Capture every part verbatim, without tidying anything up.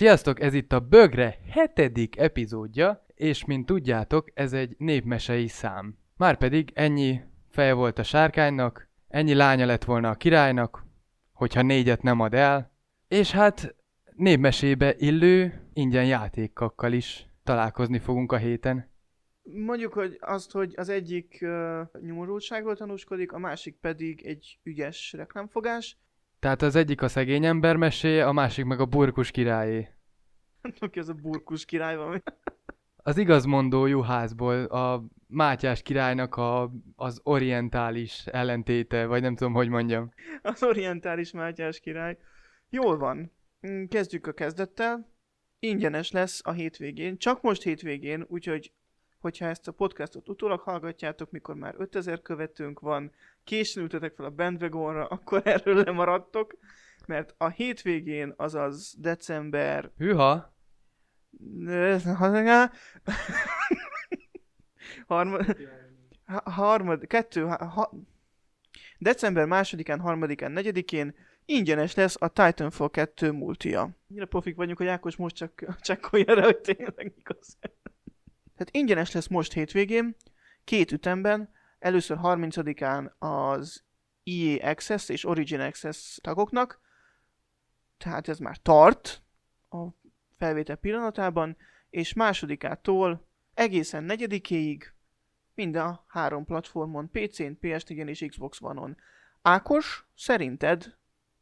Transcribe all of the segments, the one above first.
Sziasztok, ez itt a Bögre hetedik epizódja, és mint tudjátok, ez egy népmesei szám. Márpedig ennyi feje volt a sárkánynak, ennyi lánya lett volna a királynak, hogyha négyet nem ad el, és hát népmesébe illő ingyen játékokkal is találkozni fogunk a héten. Mondjuk, hogy azt, hogy az egyik uh, nyomorultságról tanúskodik, a másik pedig egy ügyes reklámfogás. Tehát az egyik a szegény ember meséje, a másik meg a burkus királyé. Nem tudom ki, az a burkus király van. Az igazmondó juhászból a Mátyás királynak a, az orientális ellentéte, vagy nem tudom, hogy mondjam. Az orientális Mátyás király. Jól van. Kezdjük a kezdettel. Ingyenes lesz a hétvégén, csak most hétvégén, úgyhogy hogyha ezt a podcastot utólag hallgatjátok, mikor már ötezer követőnk van, későn ültetek fel a bandwagonra, akkor erről lemaradtok, mert a hétvégén, azaz december... Hűha! Harmad... Harmad... Kettő... Ha... December másodikán, harmadikán, negyedikén ingyenes lesz a Titanfall kettő multia. Annyira profik vagyunk, hogy Ákos most csak csekkolja rá, hogy tényleg igaz. Tehát ingyenes lesz most hétvégén, két ütemben, először harmincadikán az í á Access és Origin Access tagoknak, tehát ez már tart a felvétel pillanatában, és másodikától egészen negyedikéig mind a három platformon, pé cén, pé es négyen és Xbox One-on. Ákos, szerinted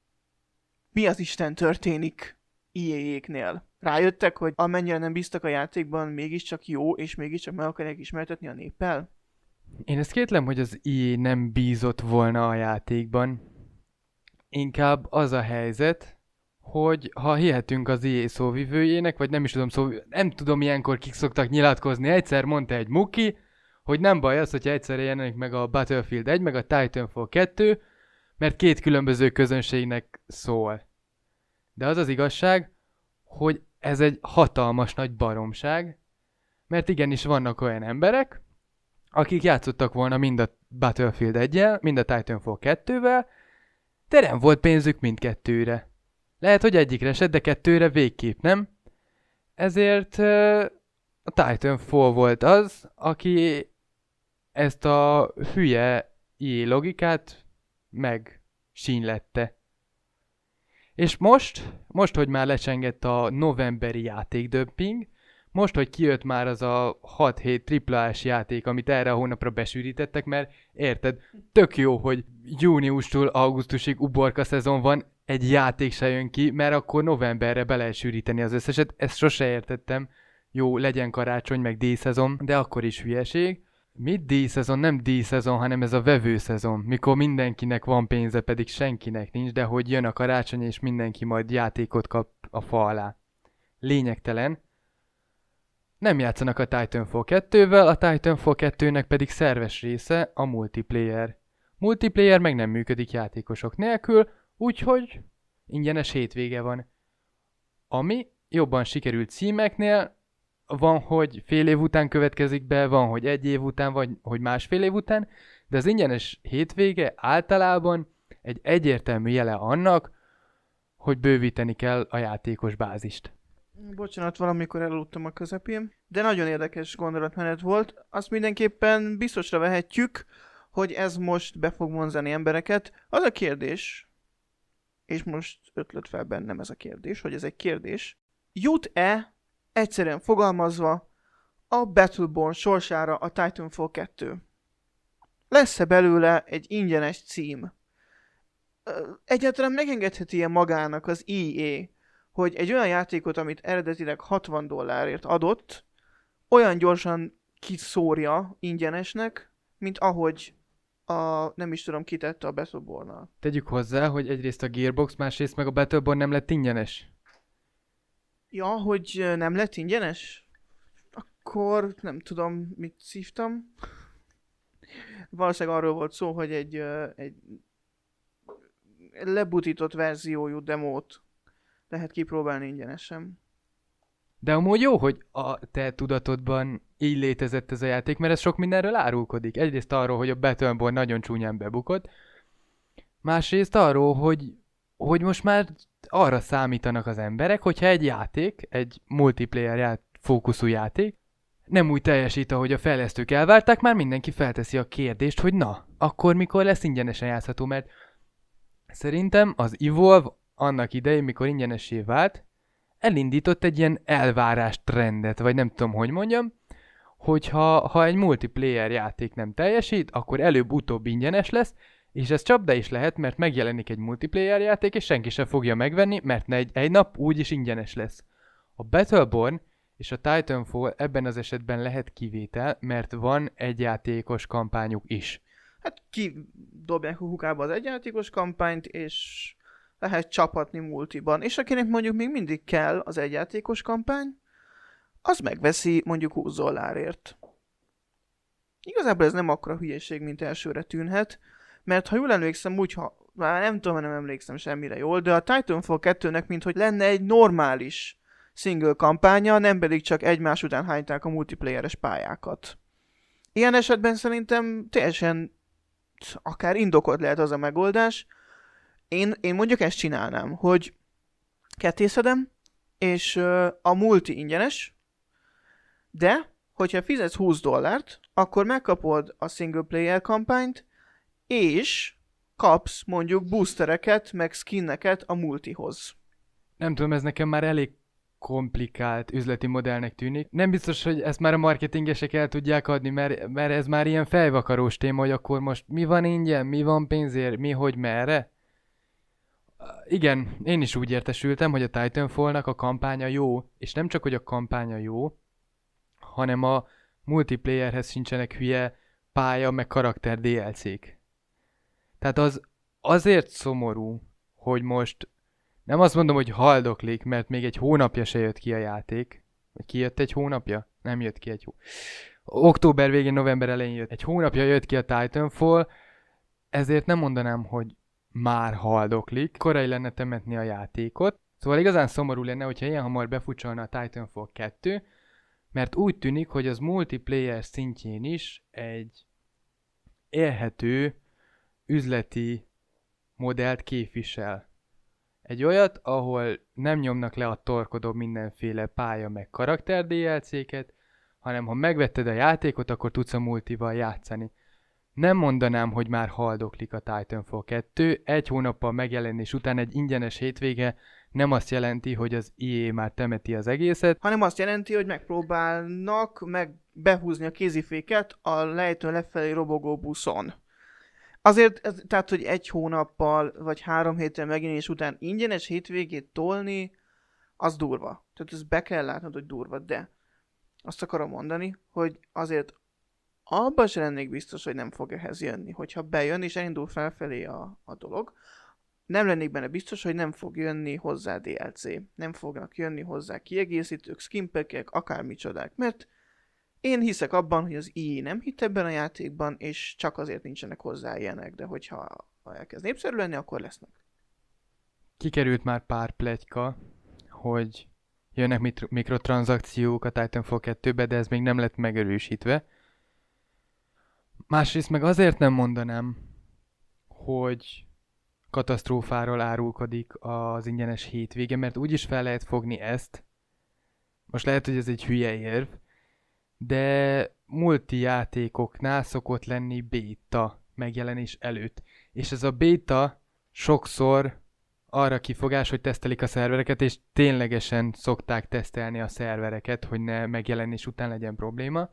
mi az Isten történik í á-éknél? Rájöttek, hogy amennyire nem bíztak a játékban, mégiscsak jó, és mégiscsak meg akarják ismertetni a néppel? Én ezt kétlem, hogy az í á nem bízott volna a játékban. Inkább az a helyzet, hogy ha hihetünk az í á szóvivőjének, vagy nem is tudom, szó, nem tudom ilyenkor kik szoktak nyilatkozni. Egyszer mondta egy Muki, hogy nem baj az, hogyha egyszerre jelenik meg a Battlefield egy, meg a Titanfall kettő, mert két különböző közönségnek szól. De az az igazság, hogy ez egy hatalmas nagy baromság, mert igenis vannak olyan emberek, akik játszottak volna mind a Battlefield egyel, mind a Titanfall kettővel, de nem volt pénzük mindkettőre. Lehet, hogy egyikre esett, de kettőre végképp nem. Ezért uh, a Titanfall volt az, aki ezt a hülye í á logikát megsínlette. És most, most, hogy már lecsengett a novemberi játékdömping, most, hogy kijött már az a hat-hét triplás játék, amit erre a hónapra besűrítettek, mert érted, tök jó, hogy júniustól augusztusig uborka szezon van, egy játék se jön ki, mert akkor novemberre be lehet sűríteni az összeset, ezt sose értettem. Jó, legyen karácsony, meg díjszezon, de akkor is hülyeség. Mit díjszezon? Nem díjszezon, hanem ez a vevőszezon, mikor mindenkinek van pénze, pedig senkinek nincs, de hogy jön a karácsony, és mindenki majd játékot kap a fa alá. Lényegtelen. Nem játszanak a Titanfall kettővel, a Titanfall kettőnek pedig szerves része a multiplayer. Multiplayer meg nem működik játékosok nélkül, úgyhogy ingyenes hétvége van. Ami jobban sikerült címeknél, van, hogy fél év után következik be, van, hogy egy év után, vagy hogy másfél év után, de az ingyenes hétvége általában egy egyértelmű jele annak, hogy bővíteni kell a játékos bázist. Bocsánat, valamikor elaludtam a közepén, de nagyon érdekes gondolatmenet volt. Azt mindenképpen biztosra vehetjük, hogy ez most be fog vonzani embereket. Az a kérdés, és most ötlött fel bennem ez a kérdés, hogy ez egy kérdés, jut-e egyszerűen fogalmazva a Battleborn sorsára a Titanfall kettő? Lesz-e belőle egy ingyenes cím? Egyáltalán megengedheti-e magának az í á, hogy egy olyan játékot, amit eredetileg hatvan dollárért adott, olyan gyorsan kiszórja ingyenesnek, mint ahogy a, nem is tudom, kitette a Battleborn-nal. Tegyük hozzá, hogy egyrészt a Gearbox, másrészt meg a Battleborn nem lett ingyenes. Ja, hogy nem lett ingyenes? Akkor nem tudom, mit szívtam. Valószínűleg arról volt szó, hogy egy, egy lebutított verziójú demót lehet kipróbálni ingyenesen. De amúgy jó, hogy a te tudatodban így létezett ez a játék, mert ez sok mindenről árulkodik. Egyrészt arról, hogy a Battleborn nagyon csúnyán bebukott, másrészt arról, hogy hogy most már arra számítanak az emberek, hogyha egy játék, egy multiplayer ját, fókuszú játék, nem úgy teljesít, ahogy a fejlesztők elvárták, már mindenki felteszi a kérdést, hogy na, akkor mikor lesz ingyenesen játszható, mert szerintem az Evolve annak idején, mikor ingyenessé vált, elindított egy ilyen elvárás trendet, vagy nem tudom, hogy mondjam, hogyha ha egy multiplayer játék nem teljesít, akkor előbb-utóbb ingyenes lesz, és ez csapda is lehet, mert megjelenik egy multiplayer játék, és senki sem fogja megvenni, mert egy, egy nap úgyis ingyenes lesz. A Battleborn és a Titanfall ebben az esetben lehet kivétel, mert van egyjátékos kampányuk is. Hát kidobják a hukába az egyjátékos kampányt, és lehet csapatni multiban. És akinek mondjuk még mindig kell az egyjátékos kampány, az megveszi mondjuk húsz dollárért. Igazából ez nem akkora hülyeség, mint elsőre tűnhet, mert ha jól emlékszem, úgy, ha már nem tudom, nem emlékszem semmire jól, de a Titanfall kettőnek minthogy lenne egy normális single kampánya, nem pedig csak egymás után hányták a multiplayeres pályákat. Ilyen esetben szerintem teljesen akár indokolt lehet az a megoldás. Én, én mondjuk ezt csinálnám, hogy kettészedem, és uh, a multi ingyenes, de hogyha fizetsz húsz dollárt, akkor megkapod a single player kampányt, és kapsz mondjuk boostereket, meg skinneket a multihoz. Nem tudom, ez nekem már elég komplikált üzleti modellnek tűnik. Nem biztos, hogy ezt már a marketingesek el tudják adni, mert, mert ez már ilyen fejvakarós téma, hogy akkor most mi van ingyen, mi van pénzért, mi, hogy, merre. Igen, én is úgy értesültem, hogy a Titanfallnak a kampánya jó, és nem csak, hogy a kampánya jó, hanem a multiplayerhez sincsenek hülye pálya, meg karakter dé el cé-k. Tehát az azért szomorú, hogy most nem azt mondom, hogy haldoklik, mert még egy hónapja se jött ki a játék. Vagy kijött egy hónapja? Nem jött ki egy hó... Október végén, november elején jött. Egy hónapja jött ki a Titanfall, ezért nem mondanám, hogy már haldoklik. Korai lenne temetni a játékot. Szóval igazán szomorú lenne, hogyha ilyen hamar befutcsolna a Titanfall kettő, mert úgy tűnik, hogy az multiplayer szintjén is egy élhető üzleti modellt képvisel. Egy olyat, ahol nem nyomnak le a torkodon mindenféle pálya meg karakter dé el cé-ket, hanem ha megvetted a játékot, akkor tudsz a multival játszani. Nem mondanám, hogy már haldoklik a Titanfall kettő, egy hónappal megjelenés után egy ingyenes hétvége nem azt jelenti, hogy az í á már temeti az egészet, hanem azt jelenti, hogy megpróbálnak meg behúzni a kéziféket a lejtőn lefelé robogó buszon. Azért, ez, tehát, hogy egy hónappal vagy három héttel megjelenés után ingyenes hétvégét tolni, az durva. Tehát ezt be kell látnod, hogy durva, de azt akarom mondani, hogy azért abban sem lennék biztos, hogy nem fog ehhez jönni. Hogyha bejön és elindul felfelé a, a dolog, nem lennék benne biztos, hogy nem fog jönni hozzá dé el cé. Nem fognak jönni hozzá kiegészítők, skinpackek, akármicsodák, mert én hiszek abban, hogy az í á nem hitt ebben a játékban, és csak azért nincsenek hozzá ilyenek, de hogyha ha elkezd népszerű lenni, akkor lesznek. Kikerült már pár pletyka, hogy jönnek mit- mikrotranszakciók a Titanfall kettőbe, de ez még nem lett megerősítve. Másrészt meg azért nem mondanám, hogy katasztrófáról árulkodik az ingyenes hétvége, mert úgyis fel lehet fogni ezt. Most lehet, hogy ez egy hülye érv, de multijátékoknál szokott lenni béta megjelenés előtt. És ez a béta sokszor arra kifogás, hogy tesztelik a szervereket, és ténylegesen szokták tesztelni a szervereket, hogy ne megjelenés után legyen probléma.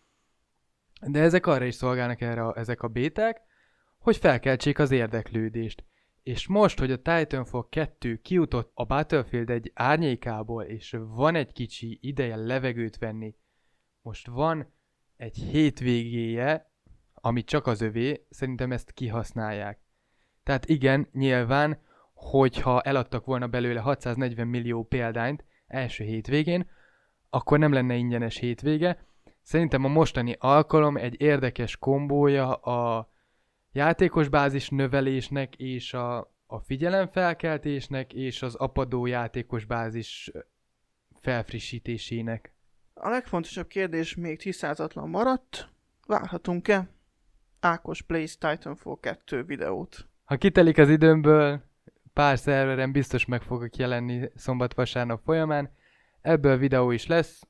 De ezek arra is szolgálnak erre a, ezek a béták, hogy felkeltsék az érdeklődést. És most, hogy a Titanfall kettő kijutott a Battlefield egy árnyékából, és van egy kicsi ideje levegőt venni, most van egy hétvégéje, ami csak az övé, szerintem ezt kihasználják. Tehát igen, nyilván, hogyha eladtak volna belőle hatszáznegyven millió példányt első hétvégén, akkor nem lenne ingyenes hétvége. Szerintem a mostani alkalom egy érdekes kombója a játékos bázis növelésnek és a, a figyelemfelkeltésnek és az apadó játékos bázis felfrissítésének. A legfontosabb kérdés még tisztázatlan maradt. Várhatunk-e Ákos Plays Titanfall kettő videót? Ha kitelik az időmből, pár szerveren biztos meg fogok jelenni szombat-vasárnap folyamán. Ebből videó is lesz.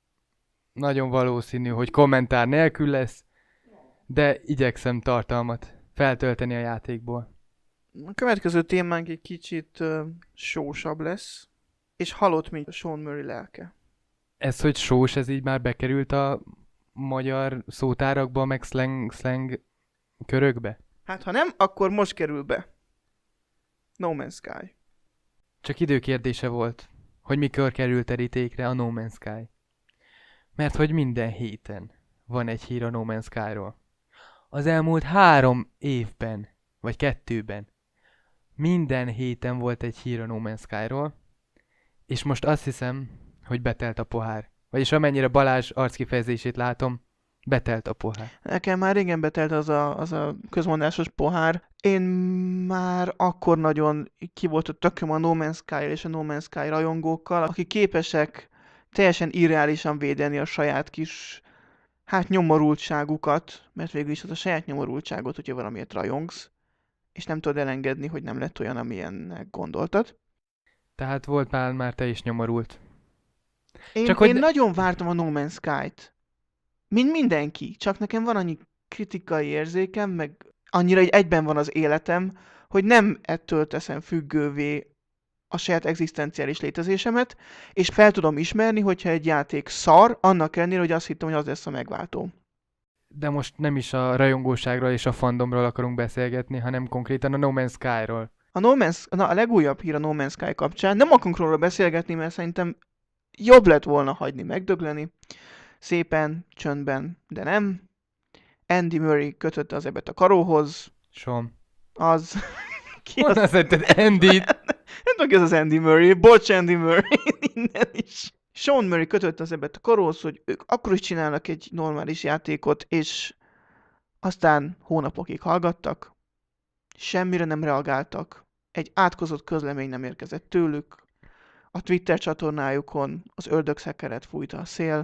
Nagyon valószínű, hogy kommentár nélkül lesz, de igyekszem tartalmat feltölteni a játékból. A következő témánk egy kicsit uh, sósabb lesz, és halott, mint Sean Murray lelke. Ez, hogy sós, ez így már bekerült a magyar szótárakba, meg slang, slang körökbe? Hát ha nem, akkor most kerül be. No Man's Sky. Csak időkérdése volt, hogy mikor került terítékre a No Man's Sky. Mert hogy minden héten van egy hír a No Man's Sky-ról. Az elmúlt három évben, vagy kettőben, minden héten volt egy hír a No Man's Sky-ról, és most azt hiszem, hogy betelt a pohár. Vagyis amennyire Balázs arckifejezését látom, betelt a pohár. Nekem már régen betelt az a, az a közmondásos pohár. Én már akkor nagyon ki volt a tököm a No Man's Sky és a No Man's Sky rajongókkal, akik képesek teljesen irreálisan védeni a saját kis, hát nyomorultságukat, mert végül is az a saját nyomorultságot, hogyha valamiért rajongsz, és nem tudod elengedni, hogy nem lett olyan, amilyennek gondoltad. Tehát volt már, már te is nyomorult. Én, Csak én hogy... nagyon vártam a No Man's Sky-t. Mint mindenki. Csak nekem van annyi kritikai érzékem, meg annyira egy egyben van az életem, hogy nem ettől teszem függővé a saját egzisztenciális létezésemet, és fel tudom ismerni, hogyha egy játék szar, annak ellenére, hogy azt hittem, hogy az lesz a megváltó. De most nem is a rajongóságról és a fandomról akarunk beszélgetni, hanem konkrétan a No Man's Sky-ról. A, no Man's, na, a legújabb hír a No Man's Sky kapcsán, nem akarunk róla beszélgetni, mert szerintem jobb lett volna hagyni megdögleni. Szépen, csöndben, de nem. Andy Murray kötötte az ebet a karóhoz. Som. Az... Ki honnan az... szerinted Andy-t? Nem tudom, ki ez az Andy Murray. Bocs, Andy Murray. Innen is. Sean Murray kötötte az ebet a karóhoz, hogy ők akkor is csinálnak egy normális játékot, és aztán hónapokig hallgattak. Semmire nem reagáltak. Egy átkozott közlemény nem érkezett tőlük. A Twitter csatornájukon az ördögszekeret fújta a szél.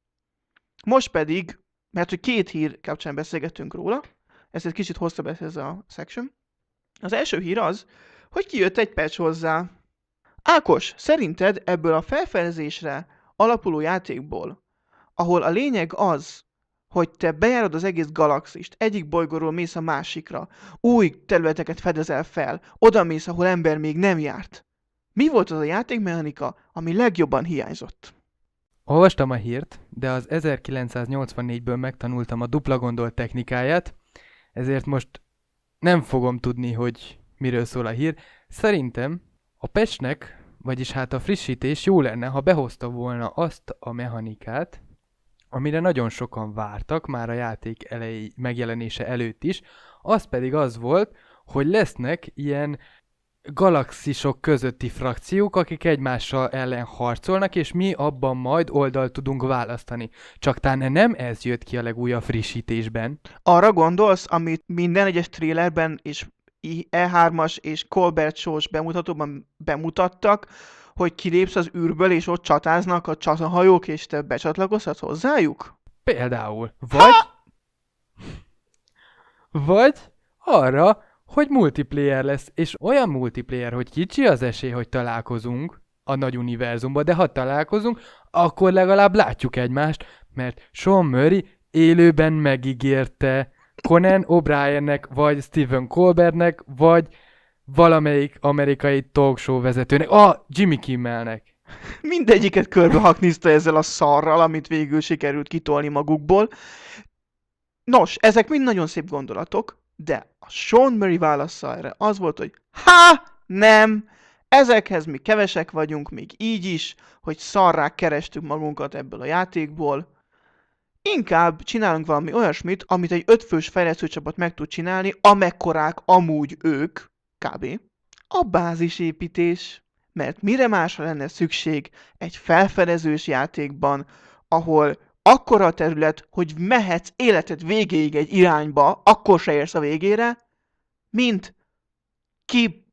Most pedig, mert hogy két hír kapcsán beszélgettünk róla, ez egy kicsit hosszabb ez a section. Az első hír az, hogy kijött egy patch hozzá. Ákos, szerinted ebből a felfedezésre alapuló játékból, ahol a lényeg az, hogy te bejárod az egész galaxist, egyik bolygóról mész a másikra, új területeket fedezel fel, oda mész, ahol ember még nem járt. Mi volt az a játékmechanika, ami legjobban hiányzott? Olvastam a hírt, de az ezerkilencszáznyolcvannégyből megtanultam a dupla gondolt technikáját, ezért most nem fogom tudni, hogy miről szól a hír. Szerintem a patchnek, vagyis hát a frissítés jó lenne, ha behozta volna azt a mechanikát, amire nagyon sokan vártak már a játék elejé megjelenése előtt is, az pedig az volt, hogy lesznek ilyen galaxisok közötti frakciók, akik egymással ellen harcolnak, és mi abban majd oldalt tudunk választani. Csak talán nem ez jött ki a legújabb frissítésben. Arra gondolsz, amit minden egyes trailerben és E hármas és Colbert Show-s bemutatóban bemutattak, hogy kilépsz az űrből, és ott csatáznak a csatahajók, és te becsatlakozhatsz hozzájuk? Például. Vagy... Ha! Vagy arra, hogy multiplayer lesz, és olyan multiplayer, hogy kicsi az esély, hogy találkozunk a nagy univerzumban, de ha találkozunk, akkor legalább látjuk egymást, mert Sean Murray élőben megígérte Conan O'Briennek, vagy Stephen Colbertnek, vagy valamelyik amerikai talkshow vezetőnek, ah, Jimmy Kimmelnek. Mindegyiket körbehakniszta ezzel a szarral, amit végül sikerült kitolni magukból. Nos, ezek mind nagyon szép gondolatok, de a Sean Murray válasza erre az volt, hogy ha, nem, ezekhez mi kevesek vagyunk, még így is, hogy szarrá kerestük magunkat ebből a játékból. Inkább csinálunk valami olyasmit, amit egy ötfős fejlesztőcsapat meg tud csinálni, amekkorák amúgy ők, kb. A bázisépítés. Mert mire másra lenne szükség egy felfedezős játékban, ahol akkora a terület, hogy mehetsz életed végéig egy irányba, akkor se érsz a végére, mint ki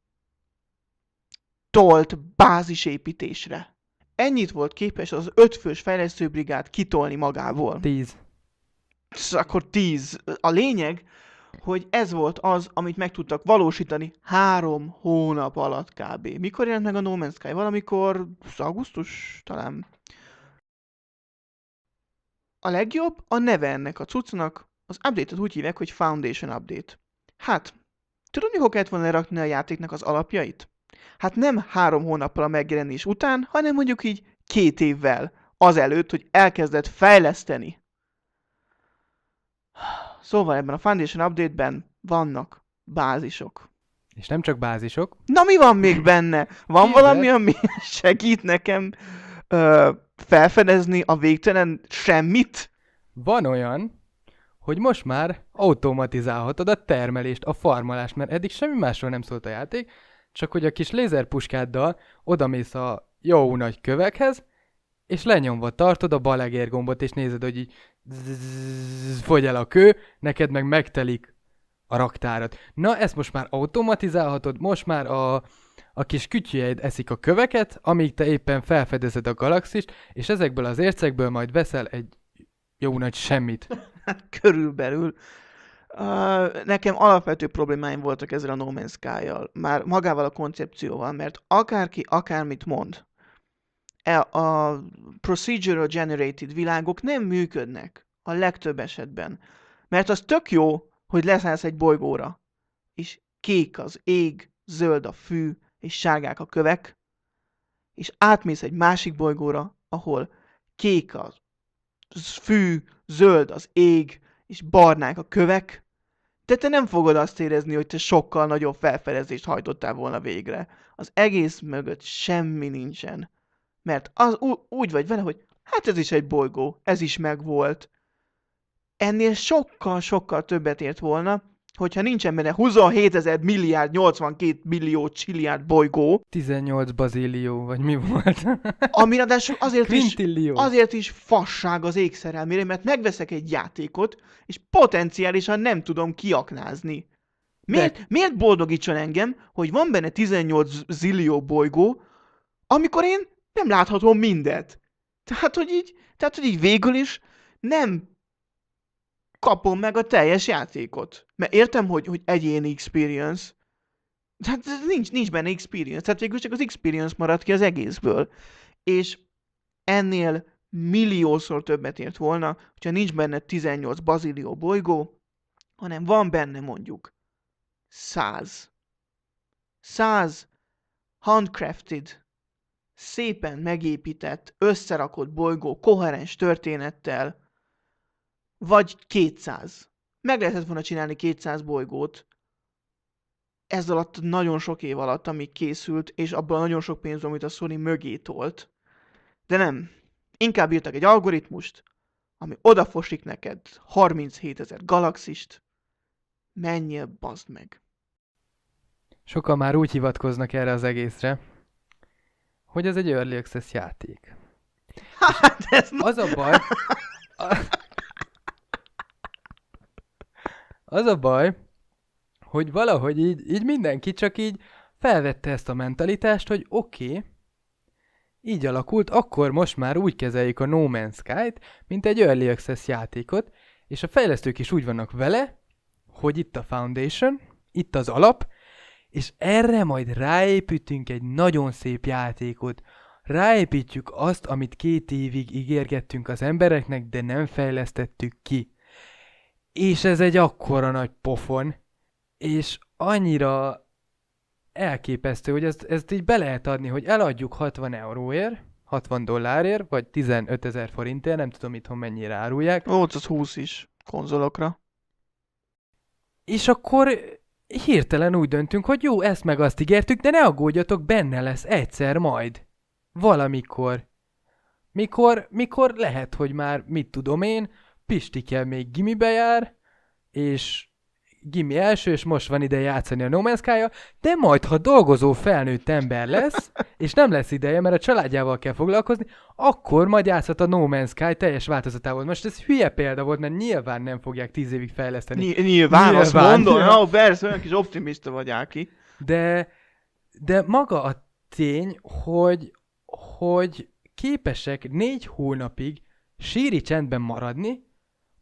tolt bázisépítésre. Ennyit volt képes az ötfős fejlesztőbrigád kitolni magából. Tíz. Akkor tíz. A lényeg, hogy ez volt az, amit meg tudtak valósítani három hónap alatt kb. Mikor jelent meg a No Man's Sky? Valamikor augusztus talán. A legjobb a neve ennek a cuccnak, az update-et úgy hívják, hogy Foundation Update. Hát, tudod, mikor kellett volna lerakni a játéknak az alapjait? Hát nem három hónappal a megjelenés után, hanem mondjuk így két évvel azelőtt, hogy elkezdett fejleszteni. Szóval ebben a Foundation Update-ben vannak bázisok. És nem csak bázisok. Na mi van még benne? Van Képzeld. valami, ami segít nekem ö, felfedezni a végtelen semmit? Van olyan, hogy most már automatizálhatod a termelést, a farmalást, mert eddig semmi másról nem szólt a játék, csak hogy a kis lézerpuskáddal odamész a jó nagy kövekhez, és lenyomva tartod a bal egérgombot, és nézed, hogy így zzz, fogy el a kő, neked meg megtelik a raktárat. Na, ezt most már automatizálhatod, most már a, a kis kütyüjeid eszik a köveket, amíg te éppen felfedezed a galaxist, és ezekből az ércekből majd veszel egy jó nagy semmit. Hát körülbelül. Uh, nekem alapvető problémáim voltak ezzel a No Man's Sky-jal. Már magával a koncepcióval, mert akárki akármit mond, a procedural generated világok nem működnek a legtöbb esetben. Mert az tök jó, hogy leszállsz egy bolygóra, és kék az ég, zöld a fű, és sárgák a kövek, és átmész egy másik bolygóra, ahol kék a fű, zöld az ég, és barnák a kövek, de te nem fogod azt érezni, hogy te sokkal nagyobb felfedezést hajtottál volna végre. Az egész mögött semmi nincsen. Mert az ú- úgy vagy vele, hogy hát ez is egy bolygó, ez is megvolt. Ennél sokkal-sokkal többet ért volna, hogyha nincsen benne huszonhétezer milliárd nyolcvankét millió csilliárd bolygó, tizennyolc bazillió, vagy mi volt? ami ráadásul azért is, Quintillió. azért is fasság az égszerelmére, mert megveszek egy játékot, és potenciálisan nem tudom kiaknázni. Miért, De- miért boldogítson engem, hogy van benne tizennyolc zillió bolygó, amikor én nem láthatom mindet? Tehát, hogy így, tehát, hogy így végül is nem kapom meg a teljes játékot. Mert értem, hogy, hogy egyéni experience, tehát nincs, nincs benne experience, tehát végül csak az experience maradt ki az egészből. És ennél milliószor többet ért volna, hogyha nincs benne tizennyolc bazillió bolygó, hanem van benne mondjuk száz. Száz handcrafted, szépen megépített, összerakott bolygó, koherens történettel, vagy kétszáz. Meg lehetett volna csinálni kétszáz bolygót, ez alatt nagyon sok év alatt, amíg készült, és abban nagyon sok pénz, amit a Sony mögé tolt. De nem. Inkább írtak egy algoritmust, ami odafosik neked harminchétezer galaxist, menjél, bazd meg. Sokan már úgy hivatkoznak erre az egészre, hogy ez egy Early Access játék. Hát ez Az a baj... Az a baj, hogy valahogy így, így mindenki csak így felvette ezt a mentalitást, hogy oké, okay, így alakult, akkor most már úgy kezeljük a No Man's Sky-t, mint egy Early Access játékot, és a fejlesztők is úgy vannak vele, hogy itt a Foundation, itt az alap, és erre majd ráépítünk egy nagyon szép játékot. Ráépítjük azt, amit két évig ígérgettünk az embereknek, de nem fejlesztettük ki. És ez egy akkora nagy pofon, és annyira elképesztő, hogy ezt, ezt így be lehet adni, hogy eladjuk hatvan euróért, hatvan dollárért, vagy tizenötezer forintért, nem tudom itthon mennyire árulják. Volt az húsz is konzolokra. És akkor hirtelen úgy döntünk, hogy jó, ezt meg azt ígértük, de ne aggódjatok, benne lesz egyszer majd. Valamikor. Mikor, mikor lehet, hogy már, mit tudom én, Pistike még gimibe jár, és gimi első, és most van ide játszani a No Man's Sky-ja, de majd, ha dolgozó felnőtt ember lesz, és nem lesz ideje, mert a családjával kell foglalkozni, akkor majd játszhat a No Man's Sky teljes változatával. Most ez hülye példa volt, mert nyilván nem fogják tíz évig fejleszteni. Ny- nyilván, nyilván, azt mondom, nyilván. no, persze, olyan kis optimista vagy, Áki. De, de maga a tény, hogy, hogy képesek négy hónapig síri csendben maradni,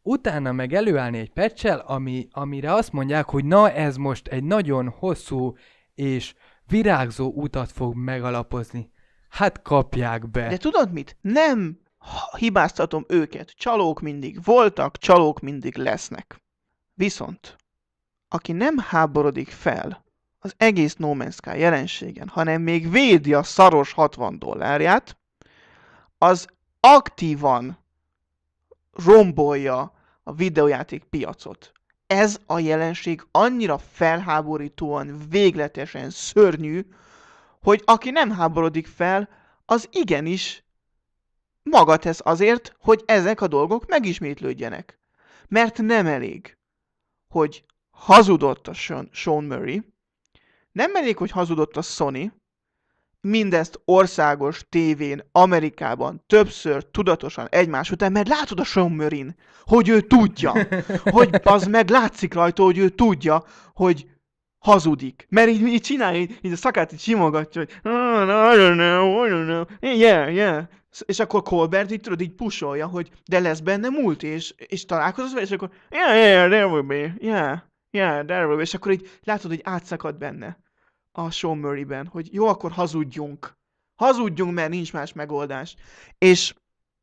utána meg előállni egy patch-el, ami, amire azt mondják, hogy na ez most egy nagyon hosszú és virágzó utat fog megalapozni. Hát kapják be. De tudod mit? Nem hibáztatom őket. Csalók mindig voltak, csalók mindig lesznek. Viszont, aki nem háborodik fel az egész No Man's Sky jelenségen, hanem még védi a szaros hatvan dollárját, az aktívan rombolja a videójáték piacot. Ez a jelenség annyira felháborítóan, végletesen szörnyű, hogy aki nem háborodik fel, az igenis maga tesz azért, hogy ezek a dolgok megismétlődjenek. Mert nem elég, hogy hazudott a Sean Murray, nem elég, hogy hazudott a Sony, mindezt országos tévén, Amerikában többször tudatosan egymás után, mert látod a Sean Murray-n, hogy ő tudja, hogy az meg látszik rajta, hogy ő tudja, hogy hazudik. Mert így, így csinálja, így, így a szakát így simogatja, hogy oh, no, I don't know, I don't know, yeah, yeah. És akkor Colbert így tudod, így pusolja, hogy de lesz benne múlt, és, és találkozol vele, és akkor yeah, yeah, there will be, yeah, yeah, there will be. És akkor így látod, hogy átszakad benne a Sean Murray-ben, hogy jó, akkor hazudjunk. Hazudjunk, mert nincs más megoldás. És,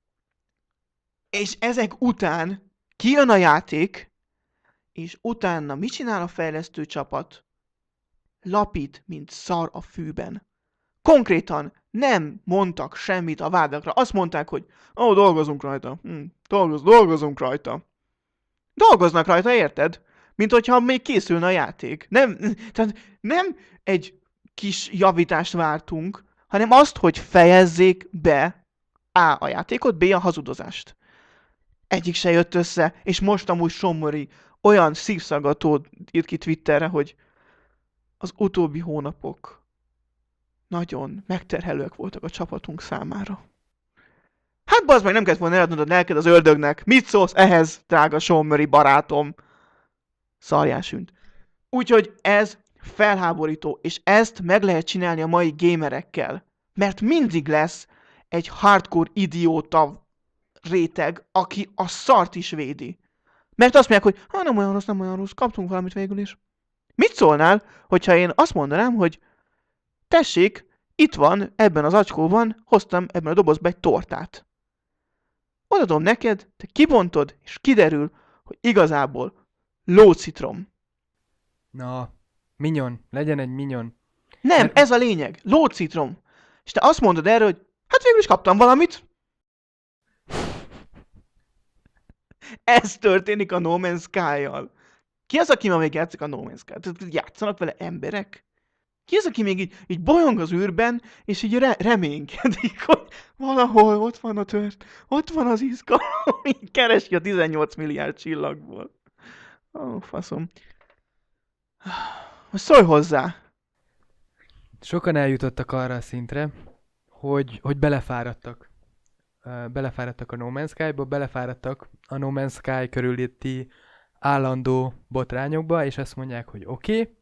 és ezek után kijön a játék, és utána mit csinál a fejlesztő csapat? Lapít, mint szar a fűben. Konkrétan nem mondtak semmit a vádakra. Azt mondták, hogy ó, oh, dolgozunk rajta. Hm, dolgoz, dolgozunk rajta. Dolgoznak rajta, érted? Mint hogyha még készülne a játék. Nem, tehát nem egy kis javítást vártunk, hanem azt, hogy fejezzék be A. a játékot, B. a hazudozást. Egyik se jött össze, és most amúgy Sean Murray olyan szívszaggatót írt ki Twitterre, hogy az utóbbi hónapok nagyon megterhelőek voltak a csapatunk számára. Hát bazd meg, nem kellett volna eladnod a lelked az ördögnek. Mit szólsz ehhez, drága Sean Murray barátom? Szarjásünt. Úgyhogy ez felháborító, és ezt meg lehet csinálni a mai gamerekkel. Mert mindig lesz egy hardcore idióta réteg, aki a szart is védi. Mert azt mondják, hogy ha nem olyan rossz, nem olyan rossz, kaptunk valamit végül is. Mit szólnál, hogyha én azt mondanám, hogy tessék, itt van, ebben az acskóban, hoztam ebben a dobozba egy tortát. Odadom neked, te kibontod, és kiderül, hogy igazából lócitrom. Na, minyon, legyen egy minyon. Nem, Mert... ez a lényeg, lócitrom. És te azt mondod erre, hogy hát végül is kaptam valamit. Ez történik a No Man's Sky-jal. Ki az, aki ma még játszik a No Man's Sky-t? Játszanak vele emberek? Ki az, aki még így, így bolyong az űrben, és így re- reménykedik, hogy valahol ott van a tört, ott van az izgalom, így keresi a tizennyolc milliárd csillagból. Ó, oh, faszom. Szólj hozzá! Sokan eljutottak arra a szintre, hogy, hogy belefáradtak. Uh, belefáradtak a No Man's Sky-ba, belefáradtak a No Man's Sky körülitti állandó botrányokba, és azt mondják, hogy oké, okay,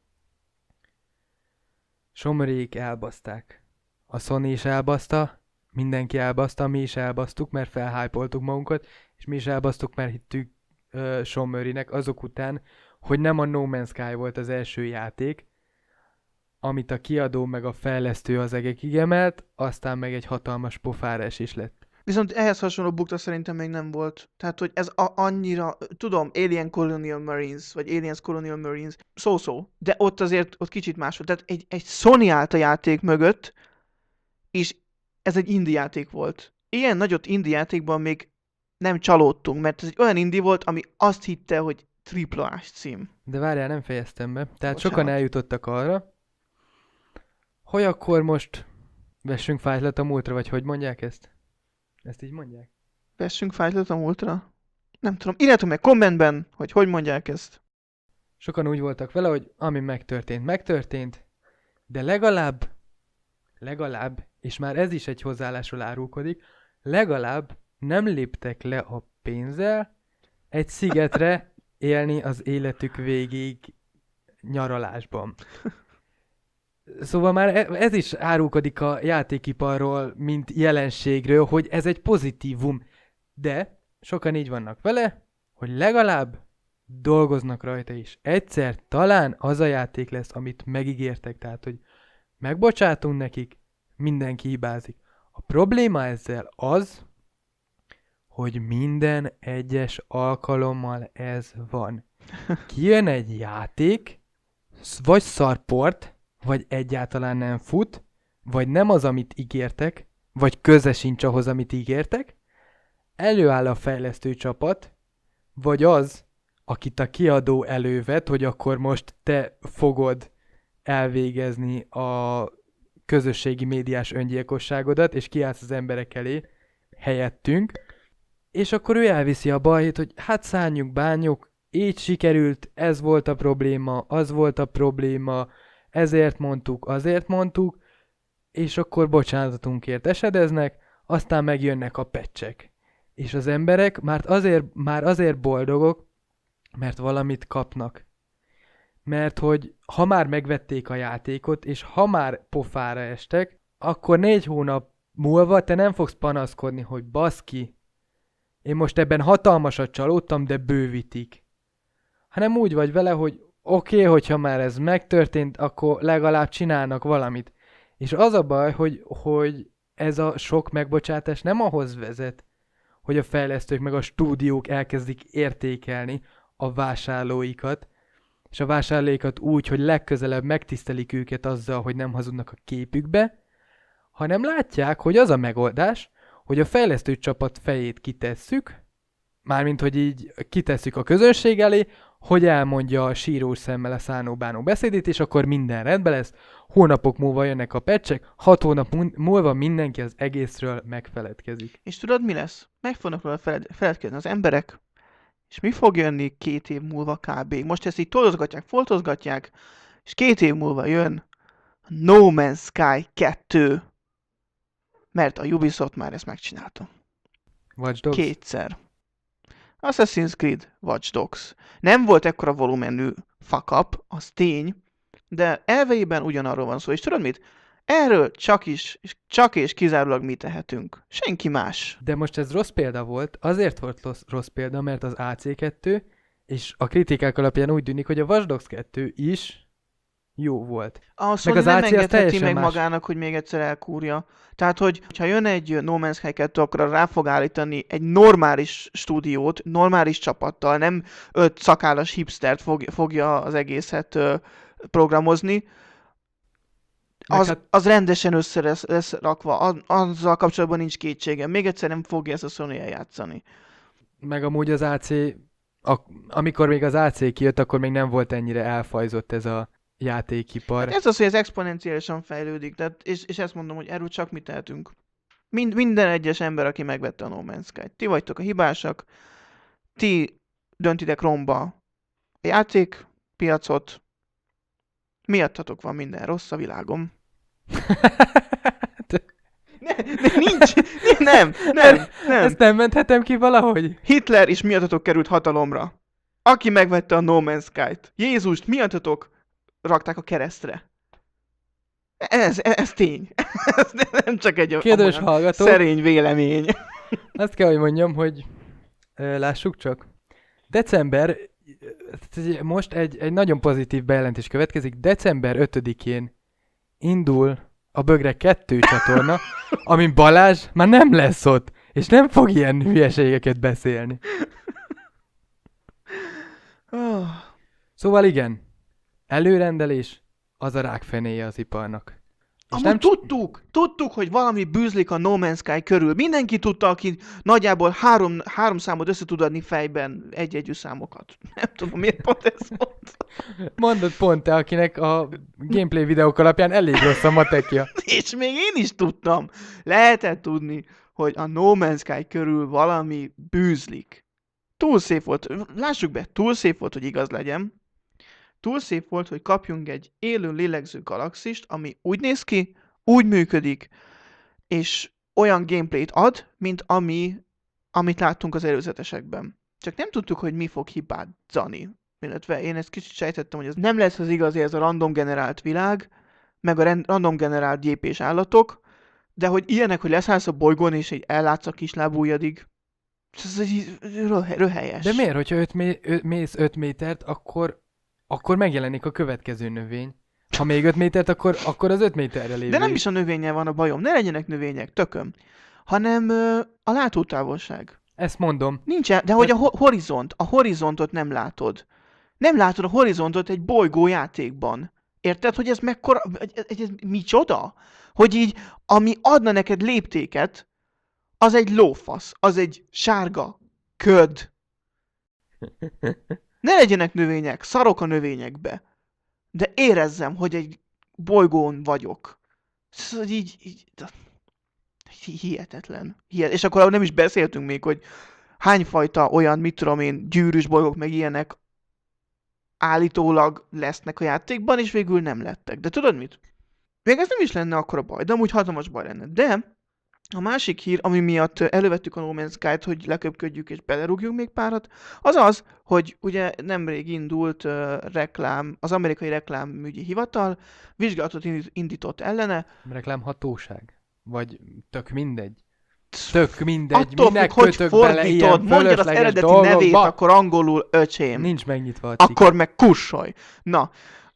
Sommerék elbaszták. A Sony is elbaszta, mindenki elbaszta, mi is elbasztuk, mert felhypoltuk magunkat, és mi is elbasztuk, mert hittük uh, Sean Murraynek azok után, hogy nem a No Man's Sky volt az első játék, amit a kiadó meg a fejlesztő az egekig emelt, aztán meg egy hatalmas pofárás is lett. Viszont ehhez hasonló bukta szerintem még nem volt. Tehát, hogy ez a- annyira, tudom, Alien Colonial Marines, vagy Aliens Colonial Marines, szó-szó, de ott azért, ott kicsit más volt. Tehát egy, egy Sony állt a játék mögött, és ez egy indie játék volt. Ilyen nagyot indie játékban még nem csalódtunk, mert ez egy olyan indie volt, ami azt hitte, hogy tripla á-s cím. De várjál, nem fejeztem be. Tehát Bocsánat. sokan eljutottak arra, hogy akkor most vessünk fájtlat a múltra, vagy hogy mondják ezt? Ezt így mondják? Vessünk fájtlat a múltra? Nem tudom, írjátok meg kommentben, hogy hogy mondják ezt. Sokan úgy voltak vele, hogy ami megtörtént, megtörtént, de legalább, legalább, és már ez is egy hozzáállásról árulkodik, legalább nem léptek le a pénzzel egy szigetre élni az életük végig nyaralásban. Szóval már ez is árulkodik a játékiparról, mint jelenségről, hogy ez egy pozitívum. De sokan így vannak vele, hogy legalább dolgoznak rajta is. Egyszer talán az a játék lesz, amit megígértek, tehát, hogy megbocsátunk nekik, mindenki hibázik. A probléma ezzel az, hogy minden egyes alkalommal ez van. Kijön egy játék, vagy szarport, vagy egyáltalán nem fut, vagy nem az, amit ígértek, vagy köze sincs ahhoz, amit ígértek, előáll a fejlesztő csapat, vagy az, akit a kiadó elővet, hogy akkor most te fogod elvégezni a közösségi médiás öngyilkosságodat, és kiállsz az emberek elé helyettünk, és akkor ő elviszi a balhét, hogy hát szánjuk, bánjuk, így sikerült, ez volt a probléma, az volt a probléma, ezért mondtuk, azért mondtuk, és akkor bocsánatunkért esedeznek, aztán megjönnek a patchek. És az emberek már azért, már azért boldogok, mert valamit kapnak. Mert hogy ha már megvették a játékot, és ha már pofára estek, akkor négy hónap múlva te nem fogsz panaszkodni, hogy baszki, én most ebben hatalmasat csalódtam, de bővítik. Hanem úgy vagy vele, hogy oké, okay, hogyha már ez megtörtént, akkor legalább csinálnak valamit. És az a baj, hogy, hogy ez a sok megbocsátás nem ahhoz vezet, hogy a fejlesztők meg a stúdiók elkezdik értékelni a vásárlóikat, és a vásárlóikat úgy, hogy legközelebb megtisztelik őket azzal, hogy nem hazudnak a képükbe, hanem látják, hogy az a megoldás, hogy a fejlesztő csapat fejét kitesszük, mármint, hogy így kitesszük a közönség elé, hogy elmondja a sírós szemmel a szánóbánó beszédét, és akkor minden rendben lesz, hónapok múlva jönnek a patchek, hat hónap múlva mindenki az egészről megfeledkezik. És tudod, mi lesz? Meg fognak róla feled- feledkezni az emberek, és mi fog jönni két év múlva kb. Most ezt így tolozgatják, foltozgatják, és két év múlva jön No Man's Sky kettő, mert a Ubisoft már ezt megcsinálta. Watch Dogs? Kétszer. Assassin's Creed, Watch Dogs. Nem volt ekkora volumenű fuck up, az tény, de elveiben ugyanarról van szó. És tudod mit? Erről csak is, csak és kizárólag mi tehetünk. Senki más. De most ez rossz példa volt, azért volt rossz, rossz példa, mert az á cé kettő, és a kritikák alapján úgy tűnik, hogy a Watch Dogs kettő is jó volt. A Sony nem engedheti meg más. magának, hogy még egyszer elkúrja. Tehát, hogy ha jön egy No Man's Sky kettő, akkor rá fog állítani egy normális stúdiót, normális csapattal, nem öt szakállas hipstert fog, fogja az egészet ö, programozni. Az, hát... az rendesen össze lesz, lesz rakva, az, azzal kapcsolatban nincs kétségem. Még egyszer nem fogja ezt a Sony eljátszani. Meg amúgy az á cé, a, amikor még az á cé kijött, akkor még nem volt ennyire elfajzott ez a játékipar. Hát ez az, hogy ez exponenciálisan fejlődik, tehát, és, és ezt mondom, hogy erről csak mi tehetünk. Mind, minden egyes ember, aki megvette a No Man's Sky-t. Ti vagytok a hibásak, ti döntitek romba a játékpiacot, miattatok van minden rossz a világon. ne, ne, nincs, nem, nem, nem. Ezt nem menthetem ki valahogy? Hitler is miattatok került hatalomra. Aki megvette a No Man's Sky-t. Jézust miattatok rakták a keresztre. Ez, ez tény. Ez nem csak egy Kedves hallgató, szerény vélemény. Azt kell, hogy mondjam, hogy ö, lássuk csak. December, most egy, egy nagyon pozitív bejelentés következik. december ötödikén indul a Bögre kettő csatorna, amin Balázs már nem lesz ott, és nem fog ilyen hülyeségeket beszélni. Szóval igen, előrendelés az a rákfenéje az iparnak. Amúgy nem... tudtuk, tudtuk, hogy valami bűzlik a No Man's Sky körül. Mindenki tudta, aki nagyjából három, három számot össze tud adni fejben egy-egy számokat. Nem tudom, miért pont ez volt. Mondod pont te, akinek a gameplay videók alapján elég rossz a matekja. És még én is tudtam. Lehetett tudni, hogy a No Man's Sky körül valami bűzlik. Túl szép volt, lássuk be, túl szép volt, hogy igaz legyen. Túl szép volt, hogy kapjunk egy élő lélegző galaxist, ami úgy néz ki, úgy működik, és olyan gameplayt ad, mint ami, amit láttunk az előzetesekben. Csak nem tudtuk, hogy mi fog hibázzani. Illetve én ezt kicsit sejtettem, hogy ez nem lesz az igazi, ez a random generált világ, meg a random generált gyépés állatok, de hogy ilyenek, hogy leszállsz a bolygón, és egy ellátsz a kislábújadig, Ez egy röhelyes. De miért, hogyha öt mé- ö- mész öt métert, akkor, akkor megjelenik a következő növény. Ha még öt métert, akkor, akkor az öt méterre lévő. De nem is a növényel van a bajom. Ne legyenek növények, tököm. Hanem ö, a látótávolság. Ezt mondom. Nincsen, de hogy a ho- horizont, a horizontot nem látod. Nem látod a horizontot egy bolygó játékban. Érted, hogy ez mekkora, ez, ez micsoda? Hogy így, ami adna neked léptéket, az egy lófasz, az egy sárga köd. Ne legyenek növények, szarok a növényekbe. De érezzem, hogy egy bolygón vagyok. Szóval így, így hihetetlen. Hihet. És akkor nem is beszéltünk még, hogy hányfajta olyan, mit tudom én, gyűrűs bolygók meg ilyenek állítólag lesznek a játékban, és végül nem lettek. De tudod mit? Még ez nem is lenne akkora baj, de amúgy hatalmas baj lenne. De a másik hír, ami miatt elővettük a No Man's Sky-t, hogy leköpködjük és belerúgjunk még párat, az az, hogy ugye nemrég indult uh, reklám, az amerikai reklámügyi hivatal vizsgálatot indított ellene. Reklámhatóság? Vagy tök mindegy? Tök mindegy, attól minek függ, hogy kötök bele ilyen fordítod, mondjad az eredeti dolgokba. nevét, akkor angolul öcsém. Nincs megnyitva a cikk. Akkor meg kussolj. Na.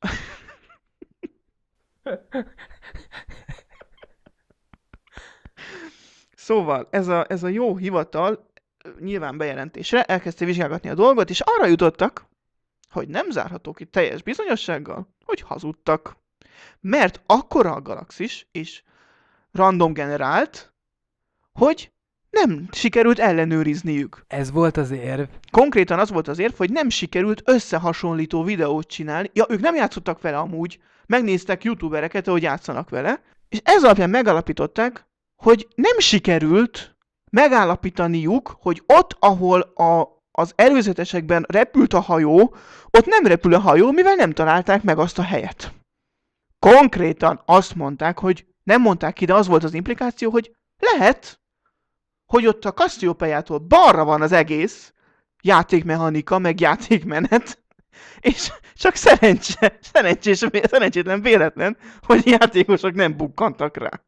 Szóval ez a, ez a jó hivatal nyilván bejelentésre elkezdte vizsgálgatni a dolgot, és arra jutottak, hogy nem zárható ki teljes bizonyossággal, hogy hazudtak. Mert akkora a galaxis, és random generált, hogy nem sikerült ellenőrizniük. Ez volt az érv. Konkrétan az volt az érv, hogy nem sikerült összehasonlító videót csinálni. Ja, ők nem játszottak vele amúgy, megnéztek youtubereket, ahogy játszanak vele, és ez alapján megalapították, hogy nem sikerült megállapítaniuk, hogy ott, ahol a, az előzetesekben repült a hajó, ott nem repül a hajó, mivel nem találták meg azt a helyet. Konkrétan azt mondták, hogy nem mondták ki, de az volt az implikáció, hogy lehet, hogy ott a Cassiopeia-tól balra van az egész játékmechanika, meg játékmenet, és csak szerencse, szerencsés, szerencsétlen véletlen, hogy játékosok nem bukkantak rá.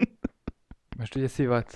Most ugye szivatsz.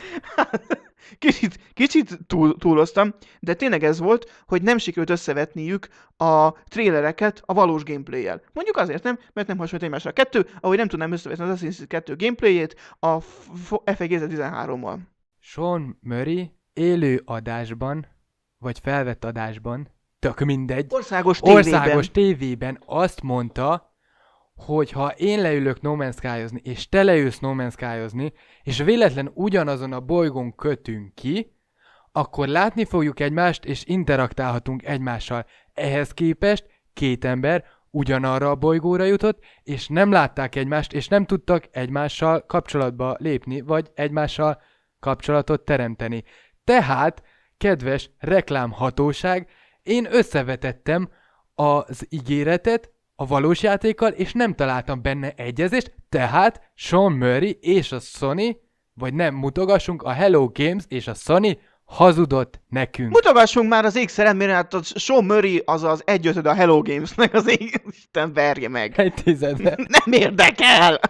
Kicsit, kicsit túl, túloztam, de tényleg ez volt, hogy nem sikerült összevetniük a trélereket a valós gameplay-jel. Mondjuk azért nem, mert nem hasonlít egymásra a kettő, ahogy nem tudnám összevetni az Assassin's Creed kettő gameplayét a F egy tizenhárommal. Sean Murray élő adásban, vagy felvett adásban, tök mindegy, Országos tévében. országos tévében azt mondta, hogy ha én leülök No Man's Sky-ozni, és te leülsz No Man's Sky-ozni, és véletlen ugyanazon a bolygón kötünk ki, akkor látni fogjuk egymást, és interaktálhatunk egymással. Ehhez képest két ember ugyanarra a bolygóra jutott, és nem látták egymást, és nem tudtak egymással kapcsolatba lépni, vagy egymással kapcsolatot teremteni. Tehát, kedves reklámhatóság, én összevetettem az ígéretet a valós játékkal, és nem találtam benne egyezést, tehát Sean Murray és a Sony, vagy nem, mutogassunk, a Hello Games és a Sony hazudott nekünk. Mutogassunk már az ékszeren, mert hát a Sean Murray az az egyötöd a Hello Gamesnek, az ég... Isten verje meg. Egy tizedre. Nem érdekel!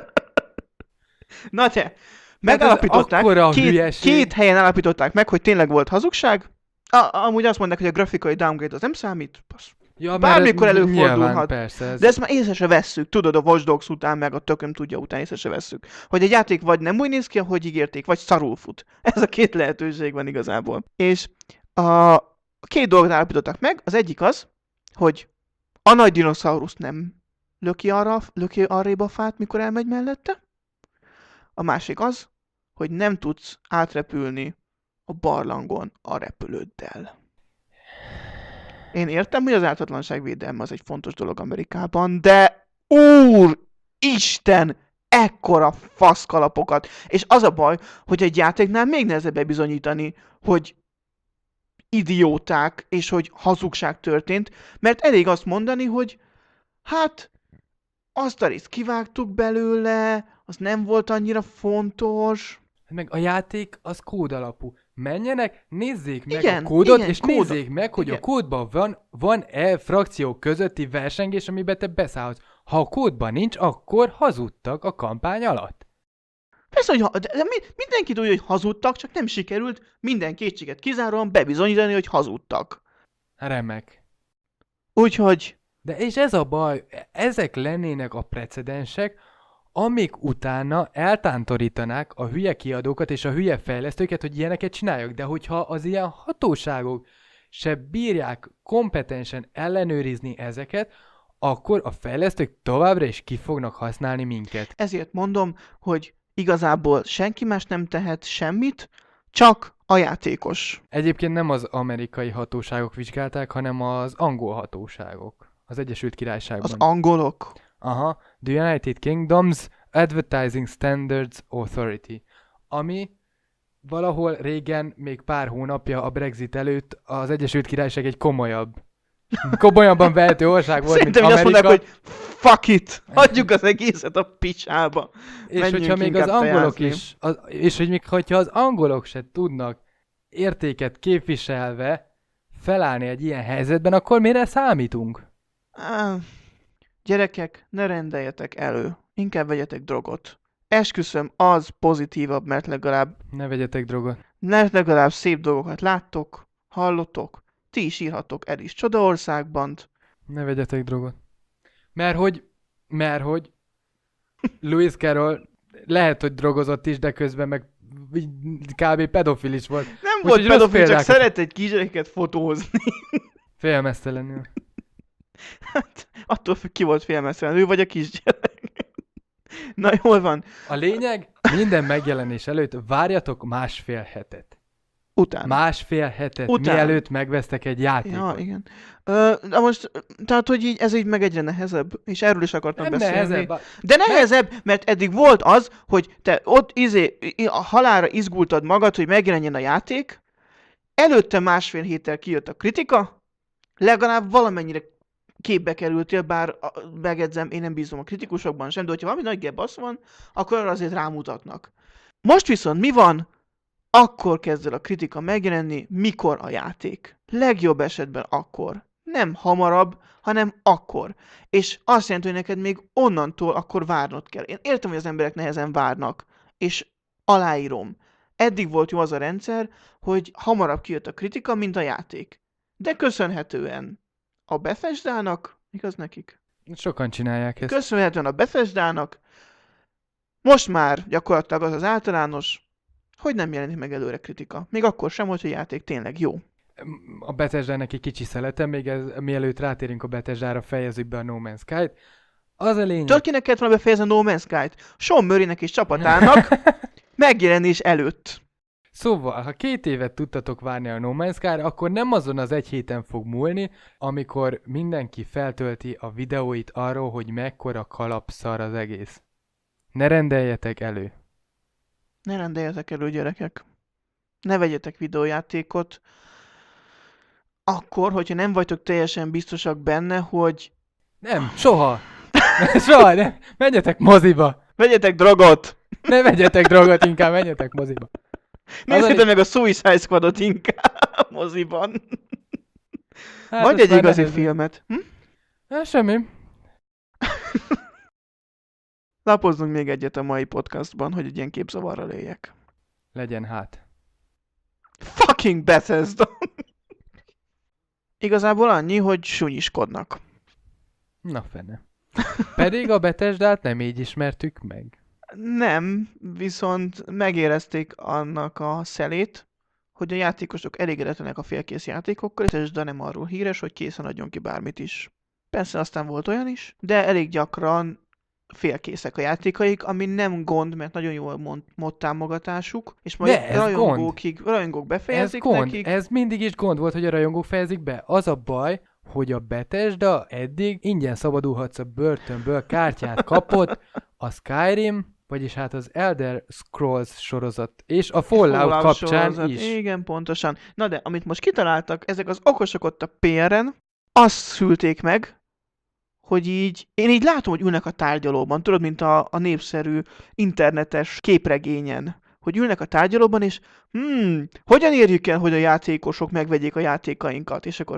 Na te, megállapították, két, két helyen állapították meg, hogy tényleg volt hazugság. A, amúgy azt mondták, hogy a grafikai downgrade az nem számít. Passz. Ja, bármikor előfordulhat. Persze, ez... De ezt már észre se vesszük. Tudod, a Watch Dogs után, meg a tököm tudja után észre se vesszük. Hogy egy játék vagy nem úgy néz ki, ahogy ígérték, vagy szarul fut. Ez a két lehetőség van igazából. És a két dolgot állapítottak meg. Az egyik az, hogy a nagy dinoszaurusz nem löki, arra, löki arrébb a fát, mikor elmegy mellette. A másik az, hogy nem tudsz átrepülni a barlangon a repülőddel. Én értem, hogy az ártatlanság védelme az egy fontos dolog Amerikában, de úristen, ekkora faszkalapokat. És az a baj, hogy egy játéknál még nehezebb bebizonyítani, hogy idióták, és hogy hazugság történt, mert elég azt mondani, hogy hát azt a részt kivágtuk belőle, az nem volt annyira fontos. Meg a játék az kód alapú. Menjenek, nézzék meg igen, a kódot, igen, és kódot. nézzék meg, hogy igen. a kódban van, van-e frakciók közötti versengés, amiben te beszállhatsz. Ha a kódban nincs, akkor hazudtak a kampány alatt. Persze, hogy ha, de, de mindenki tudja, hogy hazudtak, csak nem sikerült minden kétséget kizáróan bebizonyítani, hogy hazudtak. Remek. Úgyhogy... De és ez a baj, ezek lennének a precedensek, amik utána eltántorítanák a hülye kiadókat és a hülye fejlesztőket, hogy ilyeneket csinálják. De hogyha az ilyen hatóságok se bírják kompetensen ellenőrizni ezeket, akkor a fejlesztők továbbra is ki fognak használni minket. Ezért mondom, hogy igazából senki más nem tehet semmit, csak a játékos. Egyébként nem az amerikai hatóságok vizsgálták, hanem az angol hatóságok. Az Egyesült Királyságban. Az angolok. Aha, The United Kingdom's Advertising Standards Authority, ami valahol régen, még pár hónapja a Brexit előtt az Egyesült Királyság egy komolyabb, komolyabban vehető ország volt, Szerintem mint Amerika. Szerintem azt mondják, hogy fuck it, hagyjuk az egészet a picsába. És Menjünk hogyha még az inkább angolok tejázni. is, az, és hogy még hogyha az angolok se tudnak értéket képviselve felállni egy ilyen helyzetben, akkor mire számítunk? Á, gyerekek, ne rendeljetek elő. Inkább vegyetek drogot. Esküszöm, az pozitívabb, mert legalább, Ne vegyetek drogot. mert legalább szép dolgokat láttok, hallottok. Ti is írhatok el is Csodaországban. Ne vegyetek drogot. Mert hogy, mert hogy Lewis Carroll lehet, hogy drogozott is, de közben meg kb. Pedofil is volt. Nem Úgy, volt hogy rossz pedofil, csak példákat- szeret egy kisgyereket fotózni. Félmeztelenül. Hát, attól függ, ki volt félmeztelen, ő vagy a kisgyerek. Na jól van. A lényeg, minden megjelenés előtt várjatok másfél hetet. Után. Másfél hetet, Után. mielőtt megvesztek egy játékot. Ja, igen. Ö, de most, tehát, hogy így, ez így meg egyre nehezebb, és erről is akartam Nem beszélni. nehezebb. a- De nehezebb, mert eddig volt az, hogy te ott izé, i- a halálra izgultad magad, hogy megjelenjen a játék, előtte másfél héttel kijött a kritika, legalább valamennyire képbe kerültél, bár a- megedzem, én nem bízom a kritikusokban sem, de hogyha valami nagy gebasz van, akkor arra azért rámutatnak. Most viszont mi van? Akkor kezd el a kritika megjelenni, mikor a játék. Legjobb esetben akkor. Nem hamarabb, hanem akkor. És azt jelenti, hogy neked még onnantól akkor várnod kell. Én értem, hogy az emberek nehezen várnak, és aláírom. Eddig volt jó az a rendszer, hogy hamarabb kijött a kritika, mint a játék. De köszönhetően a Bethesdának, igaz nekik? Sokan csinálják ezt. Köszönhetően a Bethesdának most már gyakorlatilag az az általános, hogy nem jelenik meg előre kritika. Még akkor sem, hogy a játék tényleg jó. A Bethesdának egy kicsi szelete, még ez, mielőtt rátérünk a Bethesdára, fejezzük be a No Man's Sky-t. Az a lényeg... Tudod, kinek kellett volna befejezni a No Man's Sky-t? Sean Murraynek és csapatának megjelenés előtt. Szóval, ha két évet tudtatok várni a No Man's Sky-ra, akkor nem azon az egy héten fog múlni, amikor mindenki feltölti a videóit arról, hogy mekkora kalapszar az egész. Ne rendeljetek elő. Ne rendeljetek elő, gyerekek. Ne vegyetek videójátékot. Akkor, hogyha nem vagytok teljesen biztosak benne, hogy Nem, soha! Soha, ne! Menjetek moziba! vegyetek drogot! Ne vegyetek drogot, inkább menjetek moziba. Nézzétek meg a Suicide Squadot inkább moziban. Hát, Vagy azt egy már igazi nehezen. filmet. Hm? Hát, semmi. Lapozzunk még egyet a mai podcastban, hogy egy ilyen képzavarral éljek. Legyen hát. Fucking Bethesda! Igazából annyi, hogy sunyiskodnak. Na fene. Pedig a Bethesdát nem így ismertük meg. Nem, viszont megérezték annak a szelét, hogy a játékosok elégedetlenek a félkész játékokkal, és de nem arról híres, hogy készen adjon ki bármit is. Persze aztán volt olyan is, de elég gyakran félkészek a játékaik, ami nem gond, mert nagyon jó a mod, mod támogatásuk, és majd De ez rajongókig, rajongók Ez befejezik gond, nekik. ez mindig is gond volt, hogy a rajongók fejezik be. Az a baj, hogy a Bethesda eddig ingyen szabadulhatsz a börtönből kártyát kapott, a Skyrim, vagyis hát az Elder Scrolls sorozat, és a Fallout, Fallout kapcsán sorozat. is. Igen, pontosan. Na de, amit most kitaláltak, ezek az okosok ott a pé er-en, azt szülték meg, hogy így, én így látom, hogy ülnek a tárgyalóban, tudod, mint a, a népszerű internetes képregényen, hogy ülnek a tárgyalóban, és hmm, hogyan érjük el, hogy a játékosok megvegyék a játékainkat, és akkor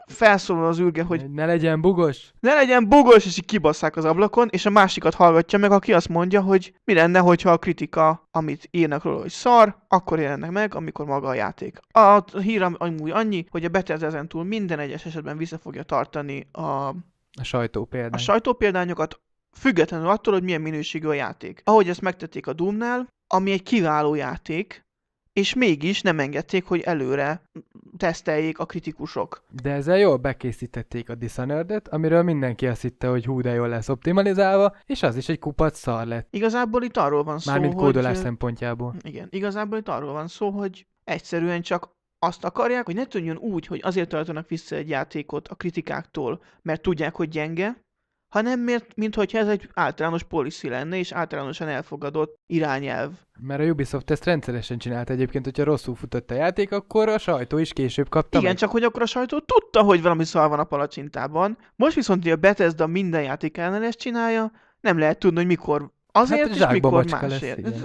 felszólal az űrge, hogy ne legyen bugos. Ne legyen bugos, és így kibasszák az ablakon, és a másikat hallgatja meg, aki azt mondja, hogy mi lenne, hogyha a kritika, amit írnak róla, hogy szar, akkor jelennek meg, amikor maga a játék. A hír amúgy annyi, hogy a Bethesda ezen túl minden egyes esetben vissza fogja tartani a, a sajtópéldány. a sajtópéldányokat, függetlenül attól, hogy milyen minőségű a játék. Ahogy ezt megtették a Doomnál, ami egy kiváló játék, és mégis nem engedték, hogy előre teszteljék a kritikusok. De ezzel jól bekészítették a Dishonored-et, amiről mindenki azt hitte, hogy hú, de jól lesz optimalizálva, és az is egy kupac szar lett. Igazából itt arról van szó, Mármint kódolás hogy... szempontjából. Igen, igazából itt arról van szó, hogy egyszerűen csak azt akarják, hogy ne tűnjön úgy, hogy azért tartanak vissza egy játékot a kritikáktól, mert tudják, hogy gyenge, hanem mert, mintha ez egy általános policy lenne, és általánosan elfogadott irányelv. Mert a Ubisoft ezt rendszeresen csinált egyébként, hogyha rosszul futott a játék, akkor a sajtó is később kapta Igen, meg. csak hogy akkor a sajtó tudta, hogy valami szar van a palacsintában. Most viszont, hogy a Bethesda minden játék ellen ezt csinálja, nem lehet tudni, hogy mikor azért, hát, és mikor másért. Lesz,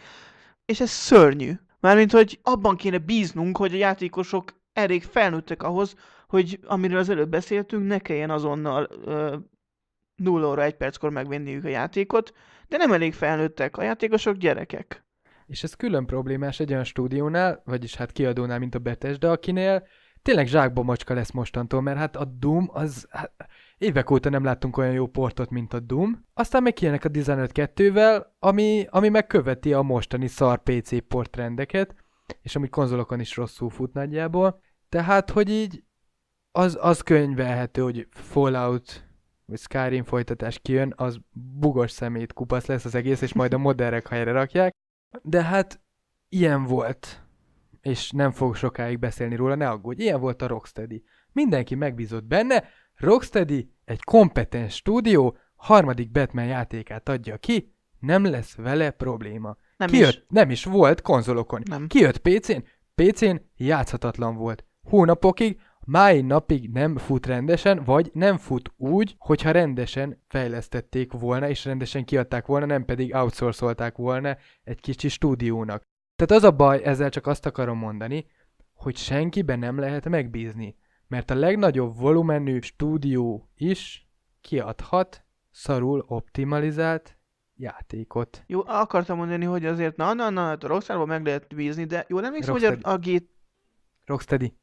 és ez szörnyű. Mármint, hogy abban kéne bíznunk, hogy a játékosok elég felnőttek ahhoz, hogy amiről az előbb beszéltünk, ne kelljen azonnal ö, nulla óra egy perckor megvenniük a játékot, de nem elég felnőttek, a játékosok gyerekek. És ez külön problémás egy olyan stúdiónál, vagyis hát kiadónál, mint a Bethesda, akinél tényleg zsákba macska lesz mostantól, mert hát a Doom, az hát, évek óta nem láttunk olyan jó portot, mint a Doom. Aztán meg kijönnek a Dishonored kettővel, ami, ami megköveti a mostani szar pé cé portrendeket, és ami konzolokon is rosszul fut nagyjából. Tehát, hogy így az, az könyvelhető, hogy Fallout vagy Skyrim folytatás kijön, az bugos szemét kupasz lesz az egész, és majd a modderek helyre rakják. De hát ilyen volt, és nem fog sokáig beszélni róla, ne aggódj, ilyen volt a Rocksteady. Mindenki megbízott benne, Rocksteady egy kompetens stúdió, harmadik Batman játékát adja ki, nem lesz vele probléma. Nem Kijött, is. Nem is volt konzolokon. Nem. Kijött pé cén, pé cén játszhatatlan volt. Hónapokig, máj napig nem fut rendesen, vagy nem fut úgy, hogyha rendesen fejlesztették volna, és rendesen kiadták volna, nem pedig outsourcolták volna egy kicsi stúdiónak. Tehát az a baj, ezzel csak azt akarom mondani, hogy senkiben nem lehet megbízni, mert a legnagyobb volumenű stúdió is kiadhat szarul optimalizált játékot. Jó, akartam mondani, hogy azért na, na, na, a Rockstarban meg lehet bízni, de jól emlékszem, hogy Rocksteady. a, a G... Rocksteady.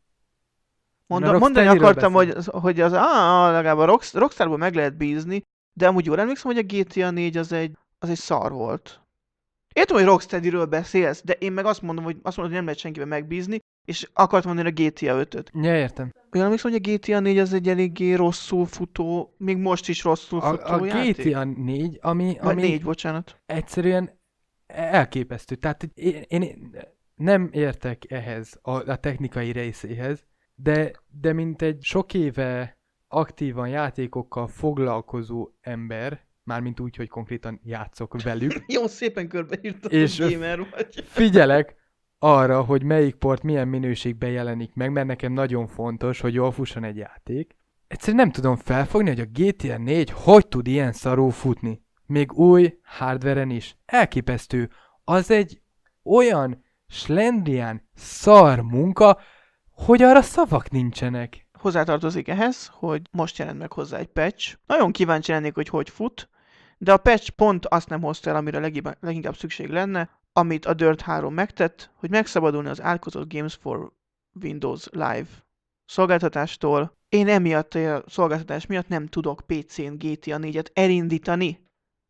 Mondom, mondani akartam, hogy, hogy az, á, legalább a Rock, Rockstarban meg lehet bízni, de amúgy jól emlékszem, hogy a gé té á négy az egy, az egy szar volt. Értem, hogy Rocksteadyről beszélsz, de én meg azt mondom, hogy, azt mondom, hogy nem lehet senkiben megbízni, és akartam mondani a gé té á ötöt. Ja, értem. Jól emlékszem, hogy a gé té á négy az egy eléggé rosszul futó, még most is rosszul futó A, a játék. gé té á négy, ami, ami négy, bocsánat. egyszerűen elképesztő. Tehát én, én nem értek ehhez, a, a technikai részéhez, de, de mint egy sok éve aktívan játékokkal foglalkozó ember, mármint úgy, hogy konkrétan játszok velük. Jó, szépen körbeírtad, és hogy gamer vagy. Figyelek arra, hogy melyik port milyen minőségben jelenik meg, mert nekem nagyon fontos, hogy jól fusson egy játék. Egyszerűen nem tudom felfogni, hogy a gé té á négy hogy tud ilyen szarul futni. Még új hardveren is. Elképesztő. Az egy olyan slendrián szar munka, hogy arra szavak nincsenek. Hozzátartozik ehhez, hogy most jelent meg hozzá egy patch. Nagyon kíváncsi lennék, hogy hogy fut, de a patch pont azt nem hozta el, amire leginkább, leginkább szükség lenne, amit a Dirt három megtett, hogy megszabadulni az átkozott Games for Windows Live szolgáltatástól. Én emiatt a szolgáltatás miatt nem tudok pé cén gé té á négyet elindítani,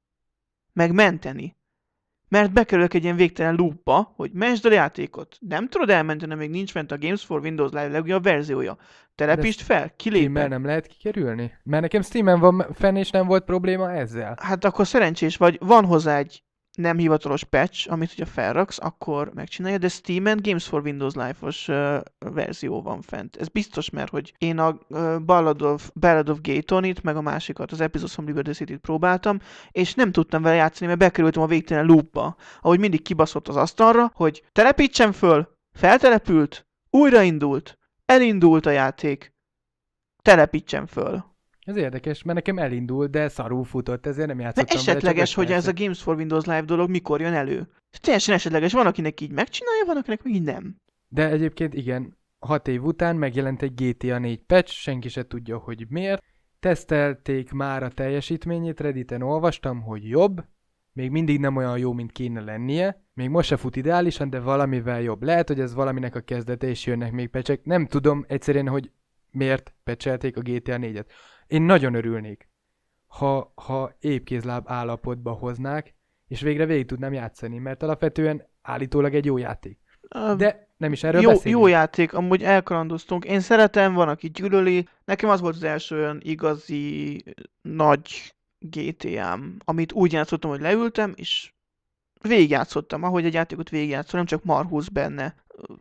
megmenteni. Mert bekerülök egy ilyen végtelen loopba, hogy mentsd a játékot. Nem tudod elmenteni, még nincs fent a Games for Windows Live legújabb verziója. Telepítsd fel, kiléped. Steam-mel nem lehet kikerülni? Mert nekem Steam-en van fenn, és nem volt probléma ezzel. Hát akkor szerencsés vagy, van hozzá egy nem hivatalos patch, amit ugye felraksz, akkor megcsinálja, de Steam-en Games for Windows Live-os uh, verzió van fent. Ez biztos, mert hogy én a uh, Ballad of, Ballad of Gay Tony-t, meg a másikat, az Episodes from Liberty City-t próbáltam, és nem tudtam vele játszani, mert bekerültem a végtelen loopba, ahogy mindig kibaszott az asztalra, hogy telepítsen föl, feltelepült, újraindult, elindult a játék, telepítsen föl. Ez érdekes, mert nekem elindul, de szarul futott, ezért nem De játszottam esetleges, vele, hogy ez a Games for Windows Live dolog mikor jön elő. Teljesen esetleges, van akinek így megcsinálja, van akinek meg így nem. De egyébként igen, hat év után megjelent egy gé té á négy patch, senki se tudja, hogy miért. Tesztelték már a teljesítményét, Redditen olvastam, hogy jobb, még mindig nem olyan jó, mint kéne lennie. Még most se fut ideálisan, de valamivel jobb. Lehet, hogy ez valaminek a kezdete, és jönnek még patchek. Nem tudom egyszerűen, hogy miért patchelték a gé té á négyet. Én nagyon örülnék, ha, ha épkézláb állapotba hoznák, és végre végig tudnám játszani, mert alapvetően állítólag egy jó játék. De nem is erről jó, beszélünk. jó játék, amúgy elkalandoztunk. Én szeretem, van, aki gyűlöli. Nekem az volt az első olyan igazi nagy gé té á-m, amit úgy játszottam, hogy leültem, és végigjátszottam, ahogy egy játékot végigjátszom, nem csak marhúz benne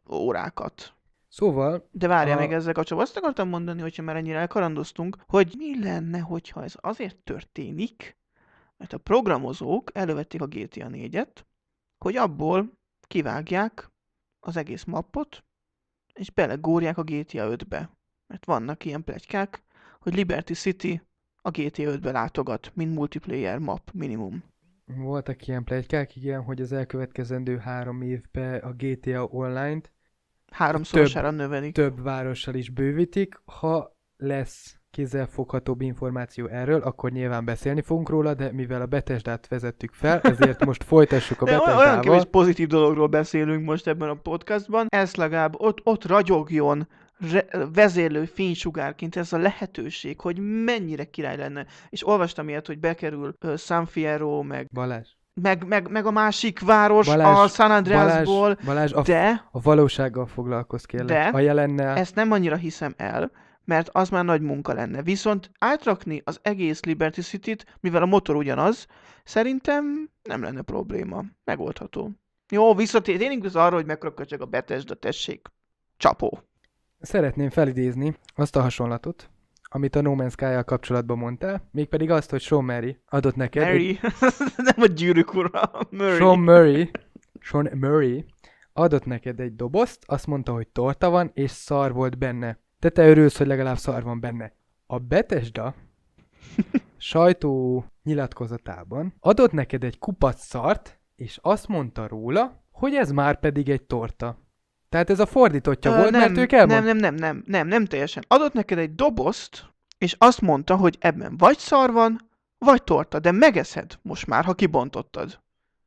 órákat. Szóval... De várjál a... még ezzel kapcsolatban. Azt akartam mondani, hogyha már ennyire elkalandoztunk, hogy mi lenne, hogyha ez azért történik, mert a programozók elővették a gé té á négyet, hogy abból kivágják az egész mappot, és belegórják a gé té á ötbe. Mert vannak ilyen pletykák, hogy Liberty City a gé té á ötbe látogat, mint multiplayer map minimum. Voltak ilyen pletykák, igen, hogy az elkövetkezendő három évben a gé té á Online-t háromszorosára növelik. Több várossal is bővítik. Ha lesz kézzelfoghatóbb információ erről, akkor nyilván beszélni fogunk róla, de mivel a Bethesdát vezettük fel, ezért most folytassuk a Bethesdával. Olyan kevés pozitív dologról beszélünk most ebben a podcastban. Ez legalább ott, ott ragyogjon re- vezérlő fénysugárként ez a lehetőség, hogy mennyire király lenne. És olvastam ilyet, hogy bekerül uh, San Fierro, meg... Balázs. Meg, meg, meg a másik város Balázs, a San Andreasból, Balázs, Balázs, a, de... a valósággal foglalkozz kérlek. De a jelennel... ezt nem annyira hiszem el, mert az már nagy munka lenne. Viszont átrakni az egész Liberty City-t, mivel a motor ugyanaz, szerintem nem lenne probléma. Megoldható. Jó, visszatérünk az arra, hogy mekkora köcsög a Bethesda, tessék. Csapó. Szeretném felidézni azt a hasonlatot, amit a No Man's Sky-jal kapcsolatban mondtál, mégpedig azt, hogy Sean Murray adott neked... Murray. Egy... nem a gyűrűk ura, Murray. Sean Murray, Sean Murray adott neked egy dobozt, azt mondta, hogy torta van, és szar volt benne. De te örülsz, hogy legalább szar van benne. A Bethesda sajtó nyilatkozatában adott neked egy kupac szart, és azt mondta róla, hogy ez már pedig egy torta. Tehát ez a fordítottja Ö, volt, nem, mert ők elmond... nem, nem, nem, nem, nem, nem teljesen. Adott neked egy dobozt, és azt mondta, hogy ebben vagy szar van, vagy torta, de megeszed most már, ha kibontottad.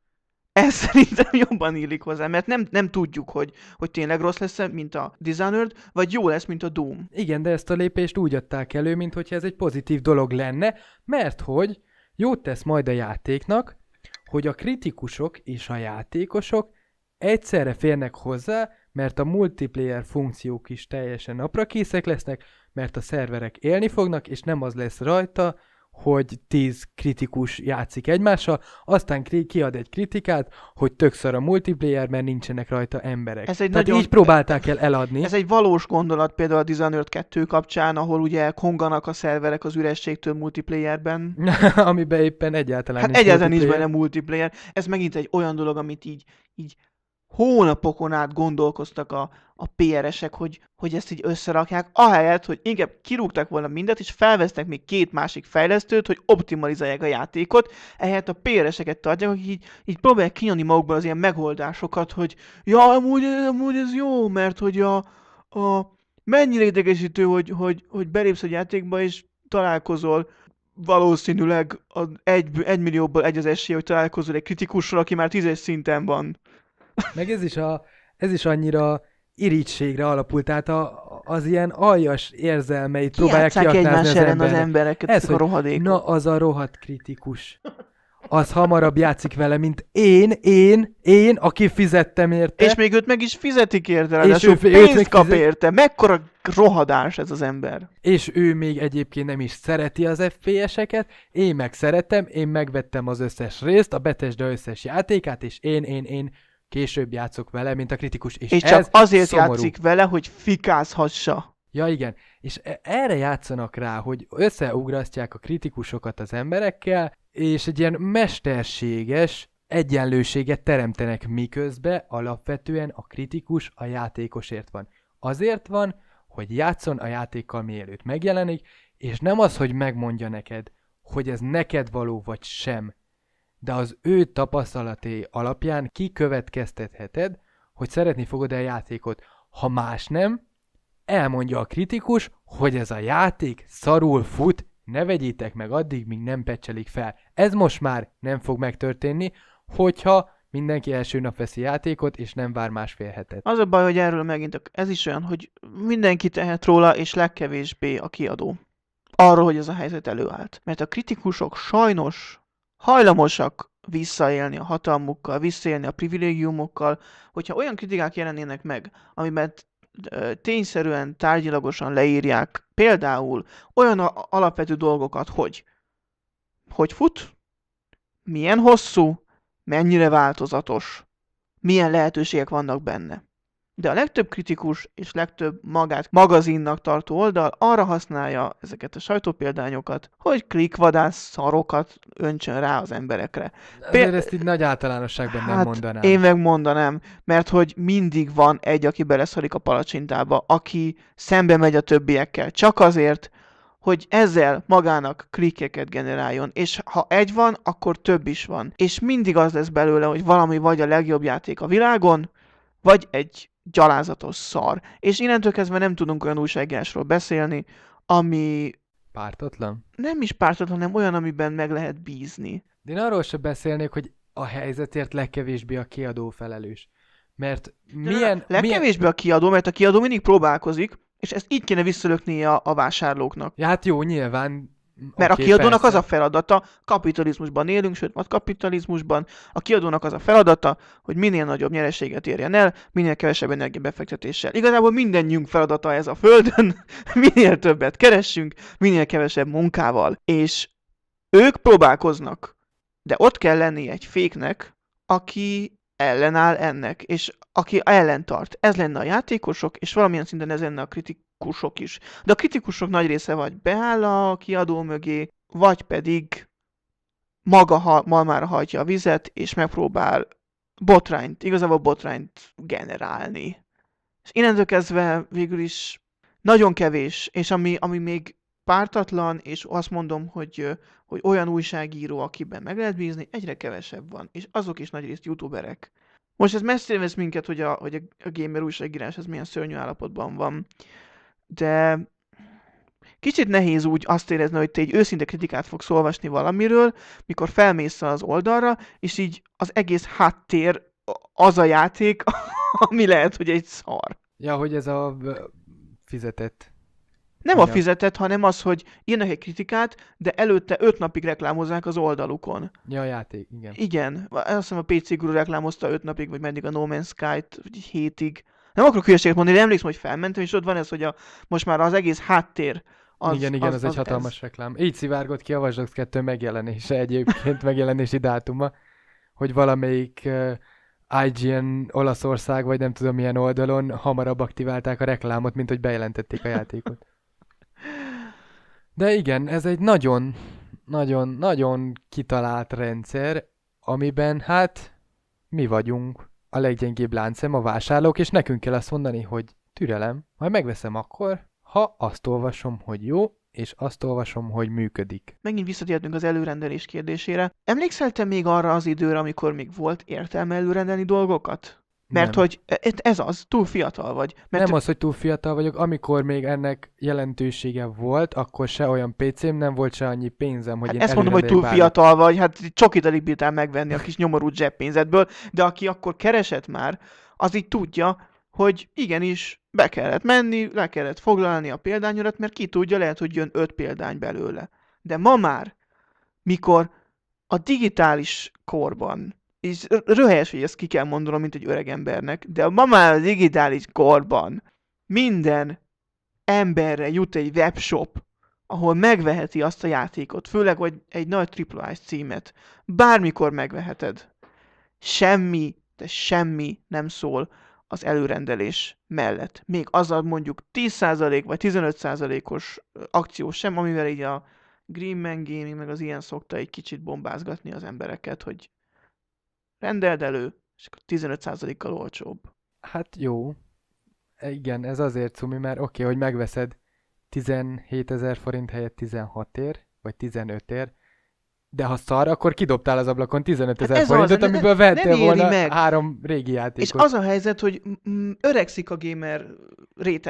Ez szerintem jobban illik hozzá, mert nem, nem tudjuk, hogy, hogy tényleg rossz lesz, mint a Dishonored, vagy jó lesz, mint a Doom. Igen, de ezt a lépést úgy adták elő, mintha ez egy pozitív dolog lenne, mert hogy jót tesz majd a játéknak, hogy a kritikusok és a játékosok egyszerre férnek hozzá, mert a multiplayer funkciók is teljesen naprakészek lesznek, mert a szerverek élni fognak, és nem az lesz rajta, hogy tíz kritikus játszik egymással, aztán kiad egy kritikát, hogy tök szar a multiplayer, mert nincsenek rajta emberek. Ez egy Tehát nagyon... így próbálták el eladni. Ez egy valós gondolat például a Dishonored kettő kapcsán, ahol ugye konganak a szerverek az ürességtől multiplayerben. Amiben éppen egyáltalán hát nincs egyáltalán nincs multiplayer. benne multiplayer. Ez megint egy olyan dolog, amit így, így hónapokon át gondolkoztak a, a pé er-esek, hogy, hogy ezt így összerakják, ahelyett, hogy inkább kirúgtak volna mindet, és felvesznek még két másik fejlesztőt, hogy optimalizálják a játékot, ehelyett a pé er-eseket tartják, akik így, így próbálják kinyomni magukból az ilyen megoldásokat, hogy ja, amúgy, amúgy ez jó, mert hogy a, a mennyire idegesítő, hogy, hogy, hogy belépsz a játékba, és találkozol valószínűleg az egy, egy millióból egy az esély, hogy találkozol egy kritikussal, aki már tízes szinten van. Meg ez is, a, ez is annyira irítségre alapult, tehát a, az ilyen aljas érzelmeit próbálják kiaknázni az emberek. az embereket, ez, a rohadékok. Na, az a rohadt kritikus. Az hamarabb játszik vele, mint én, én, én, aki fizettem érte. És még őt meg is fizetik érte, ráadásul ő, pénzt kap fizet... érte. Mekkora rohadás ez az ember. És ő még egyébként nem is szereti az ef pé es-eket, én meg szeretem, én megvettem az összes részt, a Bethesda összes játékát, és én, én, én később játszok vele, mint a kritikus. És, és ez csak azért szomorú. Játszik vele, hogy fikázhassa. Ja, igen. És erre játszanak rá, hogy összeugrasztják a kritikusokat az emberekkel, és egy ilyen mesterséges egyenlőséget teremtenek, miközben alapvetően a kritikus a játékosért van. Azért van, hogy játszon a játékkal, mielőtt megjelenik, és nem az, hogy megmondja neked, hogy ez neked való vagy sem, de az ő tapasztalaté alapján kikövetkeztetheted, hogy szeretni fogod a játékot. Ha más nem, elmondja a kritikus, hogy ez a játék szarul fut, ne vegyétek meg addig, míg nem pecselik fel. Ez most már nem fog megtörténni, hogyha mindenki első nap veszi játékot, és nem vár másfél hetet. Az a baj, hogy erről megint ez is olyan, hogy mindenki tehet róla, és legkevésbé a kiadó. Arról, hogy ez a helyzet előállt. Mert a kritikusok sajnos hajlamosak visszaélni a hatalmukkal, visszaélni a privilégiumokkal, hogyha olyan kritikák jelennének meg, amiben tényszerűen, tárgyilagosan leírják például olyan alapvető dolgokat, hogy hogy fut, milyen hosszú, mennyire változatos, milyen lehetőségek vannak benne. De a legtöbb kritikus és legtöbb magát magazinnak tartó oldal arra használja ezeket a sajtópéldányokat, hogy klikvadász szarokat öntsön rá az emberekre. Azért Péld... ezt így nagy általánosságban hát nem mondanám. Én megmondanám, mert hogy mindig van egy, aki beleszarik a palacsintába, aki szembe megy a többiekkel, csak azért, hogy ezzel magának klikkeket generáljon. És ha egy van, akkor több is van. És mindig az lesz belőle, hogy valami vagy a legjobb játék a világon, vagy egy gyalázatos szar. És innentől kezdve nem tudunk olyan újságírásról beszélni, ami... Pártatlan? Nem is pártatlan, hanem olyan, amiben meg lehet bízni. De én arról sem beszélnék, hogy a helyzetért legkevésbé a kiadó felelős. Mert milyen... Legkevésbé milyen... a kiadó, mert a kiadó mindig próbálkozik, és ezt így kéne visszalöknie a, a vásárlóknak. Ja, hát jó, nyilván... Mert okay, a kiadónak persze. Az a feladata, kapitalizmusban élünk, sőt, majd kapitalizmusban, a kiadónak az a feladata, hogy minél nagyobb nyereséget érjen el, minél kevesebb energiabefektetéssel. Igazából mindennyünk feladata ez a földön, minél többet keressünk, minél kevesebb munkával. És ők próbálkoznak, de ott kell lenni egy féknek, aki ellenáll ennek, és aki ellentart. Ez lenne a játékosok, és valamilyen szinten ez lenne a kritikusok is. De a kritikusok nagy része vagy beáll a kiadó mögé, vagy pedig maga ha, malmára hajtja a vizet, és megpróbál botrányt, igazából botrányt generálni. És innentől kezdve végül is nagyon kevés, és ami, ami még pártatlan, és azt mondom, hogy, hogy olyan újságíró, akiben meg lehet bízni, egyre kevesebb van, és azok is nagyrészt youtuberek. Most ez messzire vesz minket, hogy a, hogy a gamer újságírás ez milyen szörnyű állapotban van, de kicsit nehéz úgy azt érezni, hogy te egy őszinte kritikát fogsz olvasni valamiről, mikor felmész az oldalra, és így az egész háttér az a játék, ami lehet, hogy egy szar. Ja, hogy ez a fizetett. Nem a fizetett, hanem az, hogy írnak egy kritikát, de előtte öt napig reklámozzák az oldalukon. Ja, a játék, igen. Igen. Azt hiszem a pé cé Guru reklámozta öt napig, vagy meddig a No Man's Sky-t, vagy hétig. Nem akarok hülyeséget mondani, de emlékszem, hogy felmentem, és ott van ez, hogy a, most már az egész háttér az, igen, igen, az, az, az egy az hatalmas ez. reklám. Így szivárgott ki a Watch Dogs kettő megjelenése egyébként, megjelenési dátuma, hogy valamelyik uh, I G N Olaszország, vagy nem tudom milyen oldalon hamarabb aktiválták a reklámot, mint hogy bejelentették a játékot. De igen, ez egy nagyon, nagyon, nagyon kitalált rendszer, amiben hát mi vagyunk a leggyengébb láncszem, a vásárlók, és nekünk kell azt mondani, hogy türelem, majd megveszem akkor, ha azt olvasom, hogy jó, és azt olvasom, hogy működik. Megint visszatértünk az előrendelés kérdésére. Emlékszel te még arra az időre, amikor még volt értelme előrendelni dolgokat? Mert nem. hogy ez az, túl fiatal vagy. Mert nem az, hogy túl fiatal vagyok, amikor még ennek jelentősége volt, akkor se olyan pé cém nem volt, se annyi pénzem, hogy hát én ezt mondom, hogy túl bármit. fiatal vagy, hát csokit alig bírtál megvenni a kis nyomorú zseppénzedből, de aki akkor keresett már, az így tudja, hogy igenis be kellett menni, le kellett foglalni a példányodat, mert ki tudja, lehet, hogy jön öt példány belőle. De ma már, mikor a digitális korban, és röhelyes, hogy ezt ki kell mondanom, mint egy öreg embernek, de ma már a digitális korban minden emberre jut egy webshop, ahol megveheti azt a játékot, főleg, hogy egy nagy tripla á címet. Bármikor megveheted. Semmi, de semmi nem szól az előrendelés mellett. Még azzal mondjuk tíz százalék vagy tizenöt százalékos akció sem, amivel így a Green Man Gaming meg az ilyen szokta egy kicsit bombázgatni az embereket, hogy rendeld elő, és akkor tizenöt százalékkal olcsóbb. Hát jó. Igen, ez azért cumi, mert oké, okay, hogy megveszed tizenhétezer forint helyett tizenhat ér, vagy tizenöt ér, de ha szar, akkor kidobtál az ablakon tizenötezer hát forintot, az, amiből vettél volna meg. három régi játékot. És az a helyzet, hogy m- öregszik a gamer réteg.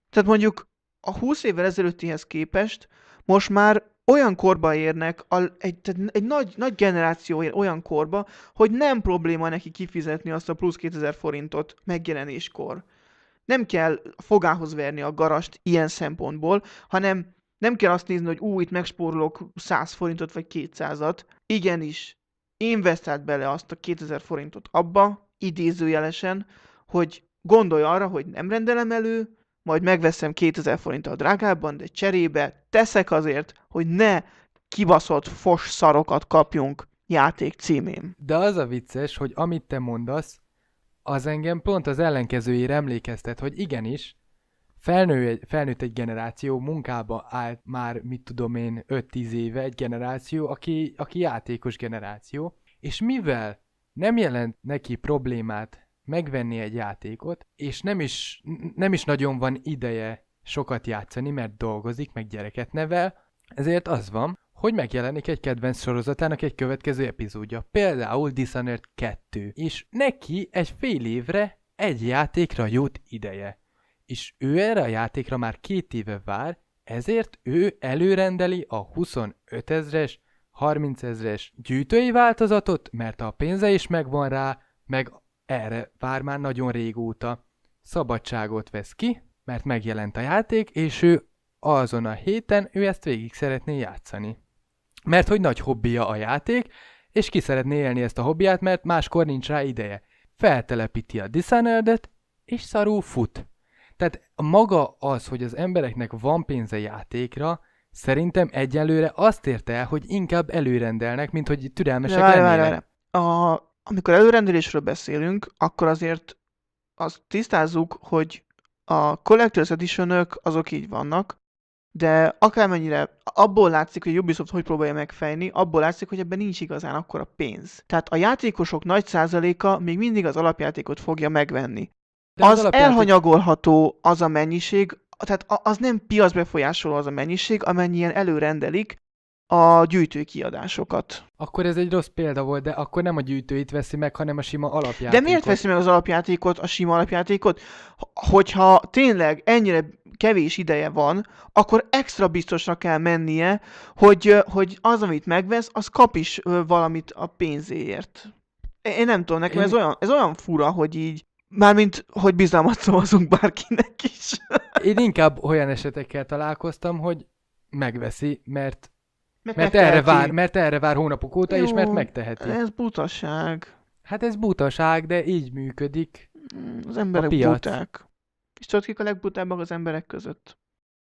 Tehát mondjuk a húsz évvel ezelőttihez képest most már olyan korba érnek, egy, egy nagy, nagy generáció ér olyan korba, hogy nem probléma neki kifizetni azt a plusz kétezer forintot megjelenéskor. Nem kell fogához verni a garast ilyen szempontból, hanem nem kell azt nézni, hogy ú, itt megspórolok száz forintot vagy kétszázat. Igenis, investált bele azt a kétezer forintot abba, idézőjelesen, hogy gondolj arra, hogy nem rendelem elő, majd megveszem kétezer forinttal drágábban, de cserébe teszek azért, hogy ne kibaszott fos szarokat kapjunk játék címén. De az a vicces, hogy amit te mondasz, az engem pont az ellenkezőjére emlékeztet, hogy igenis, felnő egy, felnőtt egy generáció, munkába állt már, mit tudom én, öt-tíz éve egy generáció, aki, aki játékos generáció, és mivel nem jelent neki problémát megvenni egy játékot, és nem is, nem is nagyon van ideje sokat játszani, mert dolgozik, meg gyereket nevel, ezért az van, hogy megjelenik egy kedvenc sorozatának egy következő epizódja, például Dishonored kettő, és neki egy fél évre egy játékra jut ideje. És ő erre a játékra már két éve vár, ezért ő előrendeli a huszonöt ezres, harminc ezres gyűjtői változatot, mert a pénze is megvan rá, meg erre vár már nagyon régóta. Szabadságot vesz ki, mert megjelent a játék, és ő azon a héten ő ezt végig szeretné játszani. Mert hogy nagy hobbija a játék, és ki szeretné élni ezt a hobbiát, mert máskor nincs rá ideje. Feltelepíti a Dishonored-et, és szarul fut. Tehát maga az, hogy az embereknek van pénze játékra, szerintem egyelőre azt érte el, hogy inkább előrendelnek, mint hogy türelmesek várj, lennének. várj, a, amikor előrendelésről beszélünk, akkor azért azt tisztázzuk, hogy a Collector's Edition-ök azok így vannak, de akármennyire abból látszik, hogy Ubisoft hogy próbálja megfejni, abból látszik, hogy ebben nincs igazán akkora pénz. Tehát a játékosok nagy százaléka még mindig az alapjátékot fogja megvenni. De az, az alapjáték... elhanyagolható az a mennyiség, tehát az nem piacbefolyásoló az a mennyiség, amennyien előrendelik a gyűjtő kiadásokat. Akkor ez egy rossz példa volt, de akkor nem a gyűjtőit veszi meg, hanem a sima alapjátékot. De miért veszi meg az alapjátékot, a sima alapjátékot? Hogyha tényleg ennyire kevés ideje van, akkor extra biztosra kell mennie, hogy, hogy az, amit megvesz, az kap is valamit a pénzéért. Én nem tudom, nekem Én... ez, olyan, ez olyan fura, hogy így mármint, hogy bizalmat szavazunk bárkinek is. Én inkább olyan esetekkel találkoztam, hogy megveszi, mert, mert, mert, erre, vár, mert erre vár hónapok óta, Jó, és mert megteheti. Ez butaság. Hát ez butaság, de így működik az emberek buták. És tudod, kik a legbutábbak az emberek között?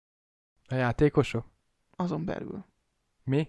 A játékosok? Azon belül. Mi?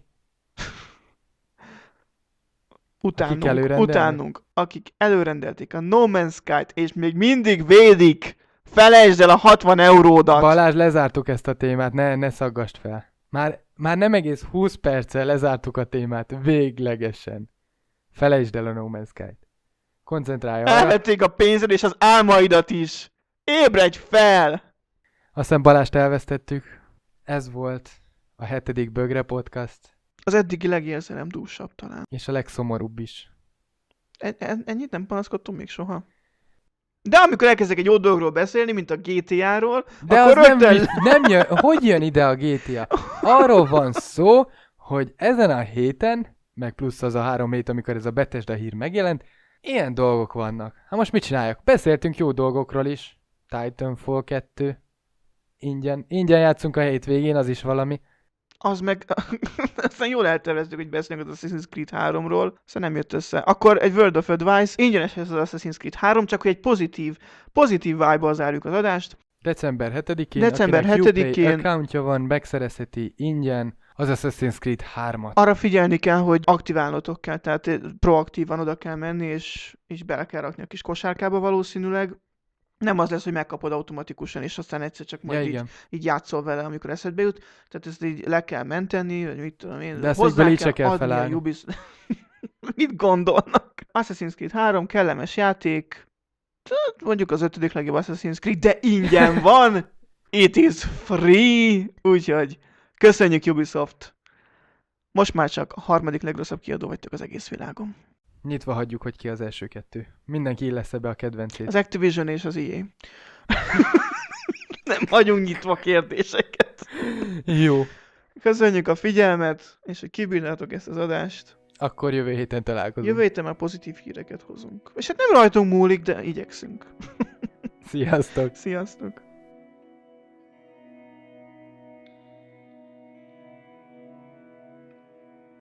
Utánunk, akik utánunk, akik előrendelték a No Man's Sky-t, és még mindig védik, felejtsd el a hatvan euródat! Balázs, lezártuk ezt a témát, ne, ne szaggast fel. Már, már nem egész húsz perccel lezártuk a témát, véglegesen. Felejtsd el a No Man's Sky-t. Koncentrálj arra. Elvették a pénzed és az álmaidat is! Ébredj fel! Aztán Balást elvesztettük. Ez volt a hetedik Bögre Podcast. Az eddigi legérzelemdúsabb talán. És a legszomorúbb is. En- en- ennyit nem panaszkodtunk még soha. De amikor elkezdek egy jó dologról beszélni, mint a gé té á-ról, de akkor az rögtön... nem, nem jön, hogy jön ide a gé té á? Arról van szó, hogy ezen a héten, meg plusz az a három hét, amikor ez a Bethesda hír megjelent, ilyen dolgok vannak. Hát most mit csináljak? Beszéltünk jó dolgokról is. Titanfall kettő. Ingyen, ingyen játszunk a hétvégén, az is valami. Az meg... Aztán jól elterveztük, hogy beszélünk az Assassin's Creed háromról, aztán nem jött össze. Akkor egy World of Advice, ingyenes ez az Assassin's Creed három, csak hogy egy pozitív, pozitív vibe-ba zárjuk az adást. December hetedikén, December hetedikén accountja van, megszerezheti ingyen az Assassin's Creed hármat. Arra figyelni kell, hogy aktiválnotok kell, tehát proaktívan oda kell menni, és, és bele kell rakni a kis kosárkába valószínűleg. Nem az lesz, hogy megkapod automatikusan, és aztán egyszer csak majd ja, így, így játszol vele, amikor eszedbe jut. Tehát ezt így le kell menteni, vagy mit tudom én. De ezt hozzá kell, kell adni felállni. A Ubis... Mit gondolnak? Assassin's Creed három, kellemes játék. Mondjuk az ötödik legjobb Assassin's Creed, de ingyen van! It is free! Úgyhogy köszönjük Ubisoft! Most már csak a harmadik legrosszabb kiadó vagytok az egész világon. Nyitva hagyjuk, hogy ki az első kettő. Mindenki lesz ebbe a kedvencét. Az Activision és az í á. Nem hagyunk nyitva kérdéseket. Jó. Köszönjük a figyelmet, és hogy kibírnátok ezt az adást. Akkor jövő héten találkozunk. Jövő héten már pozitív híreket hozunk. És hát nem rajtunk múlik, de igyekszünk. Sziasztok! Sziasztok!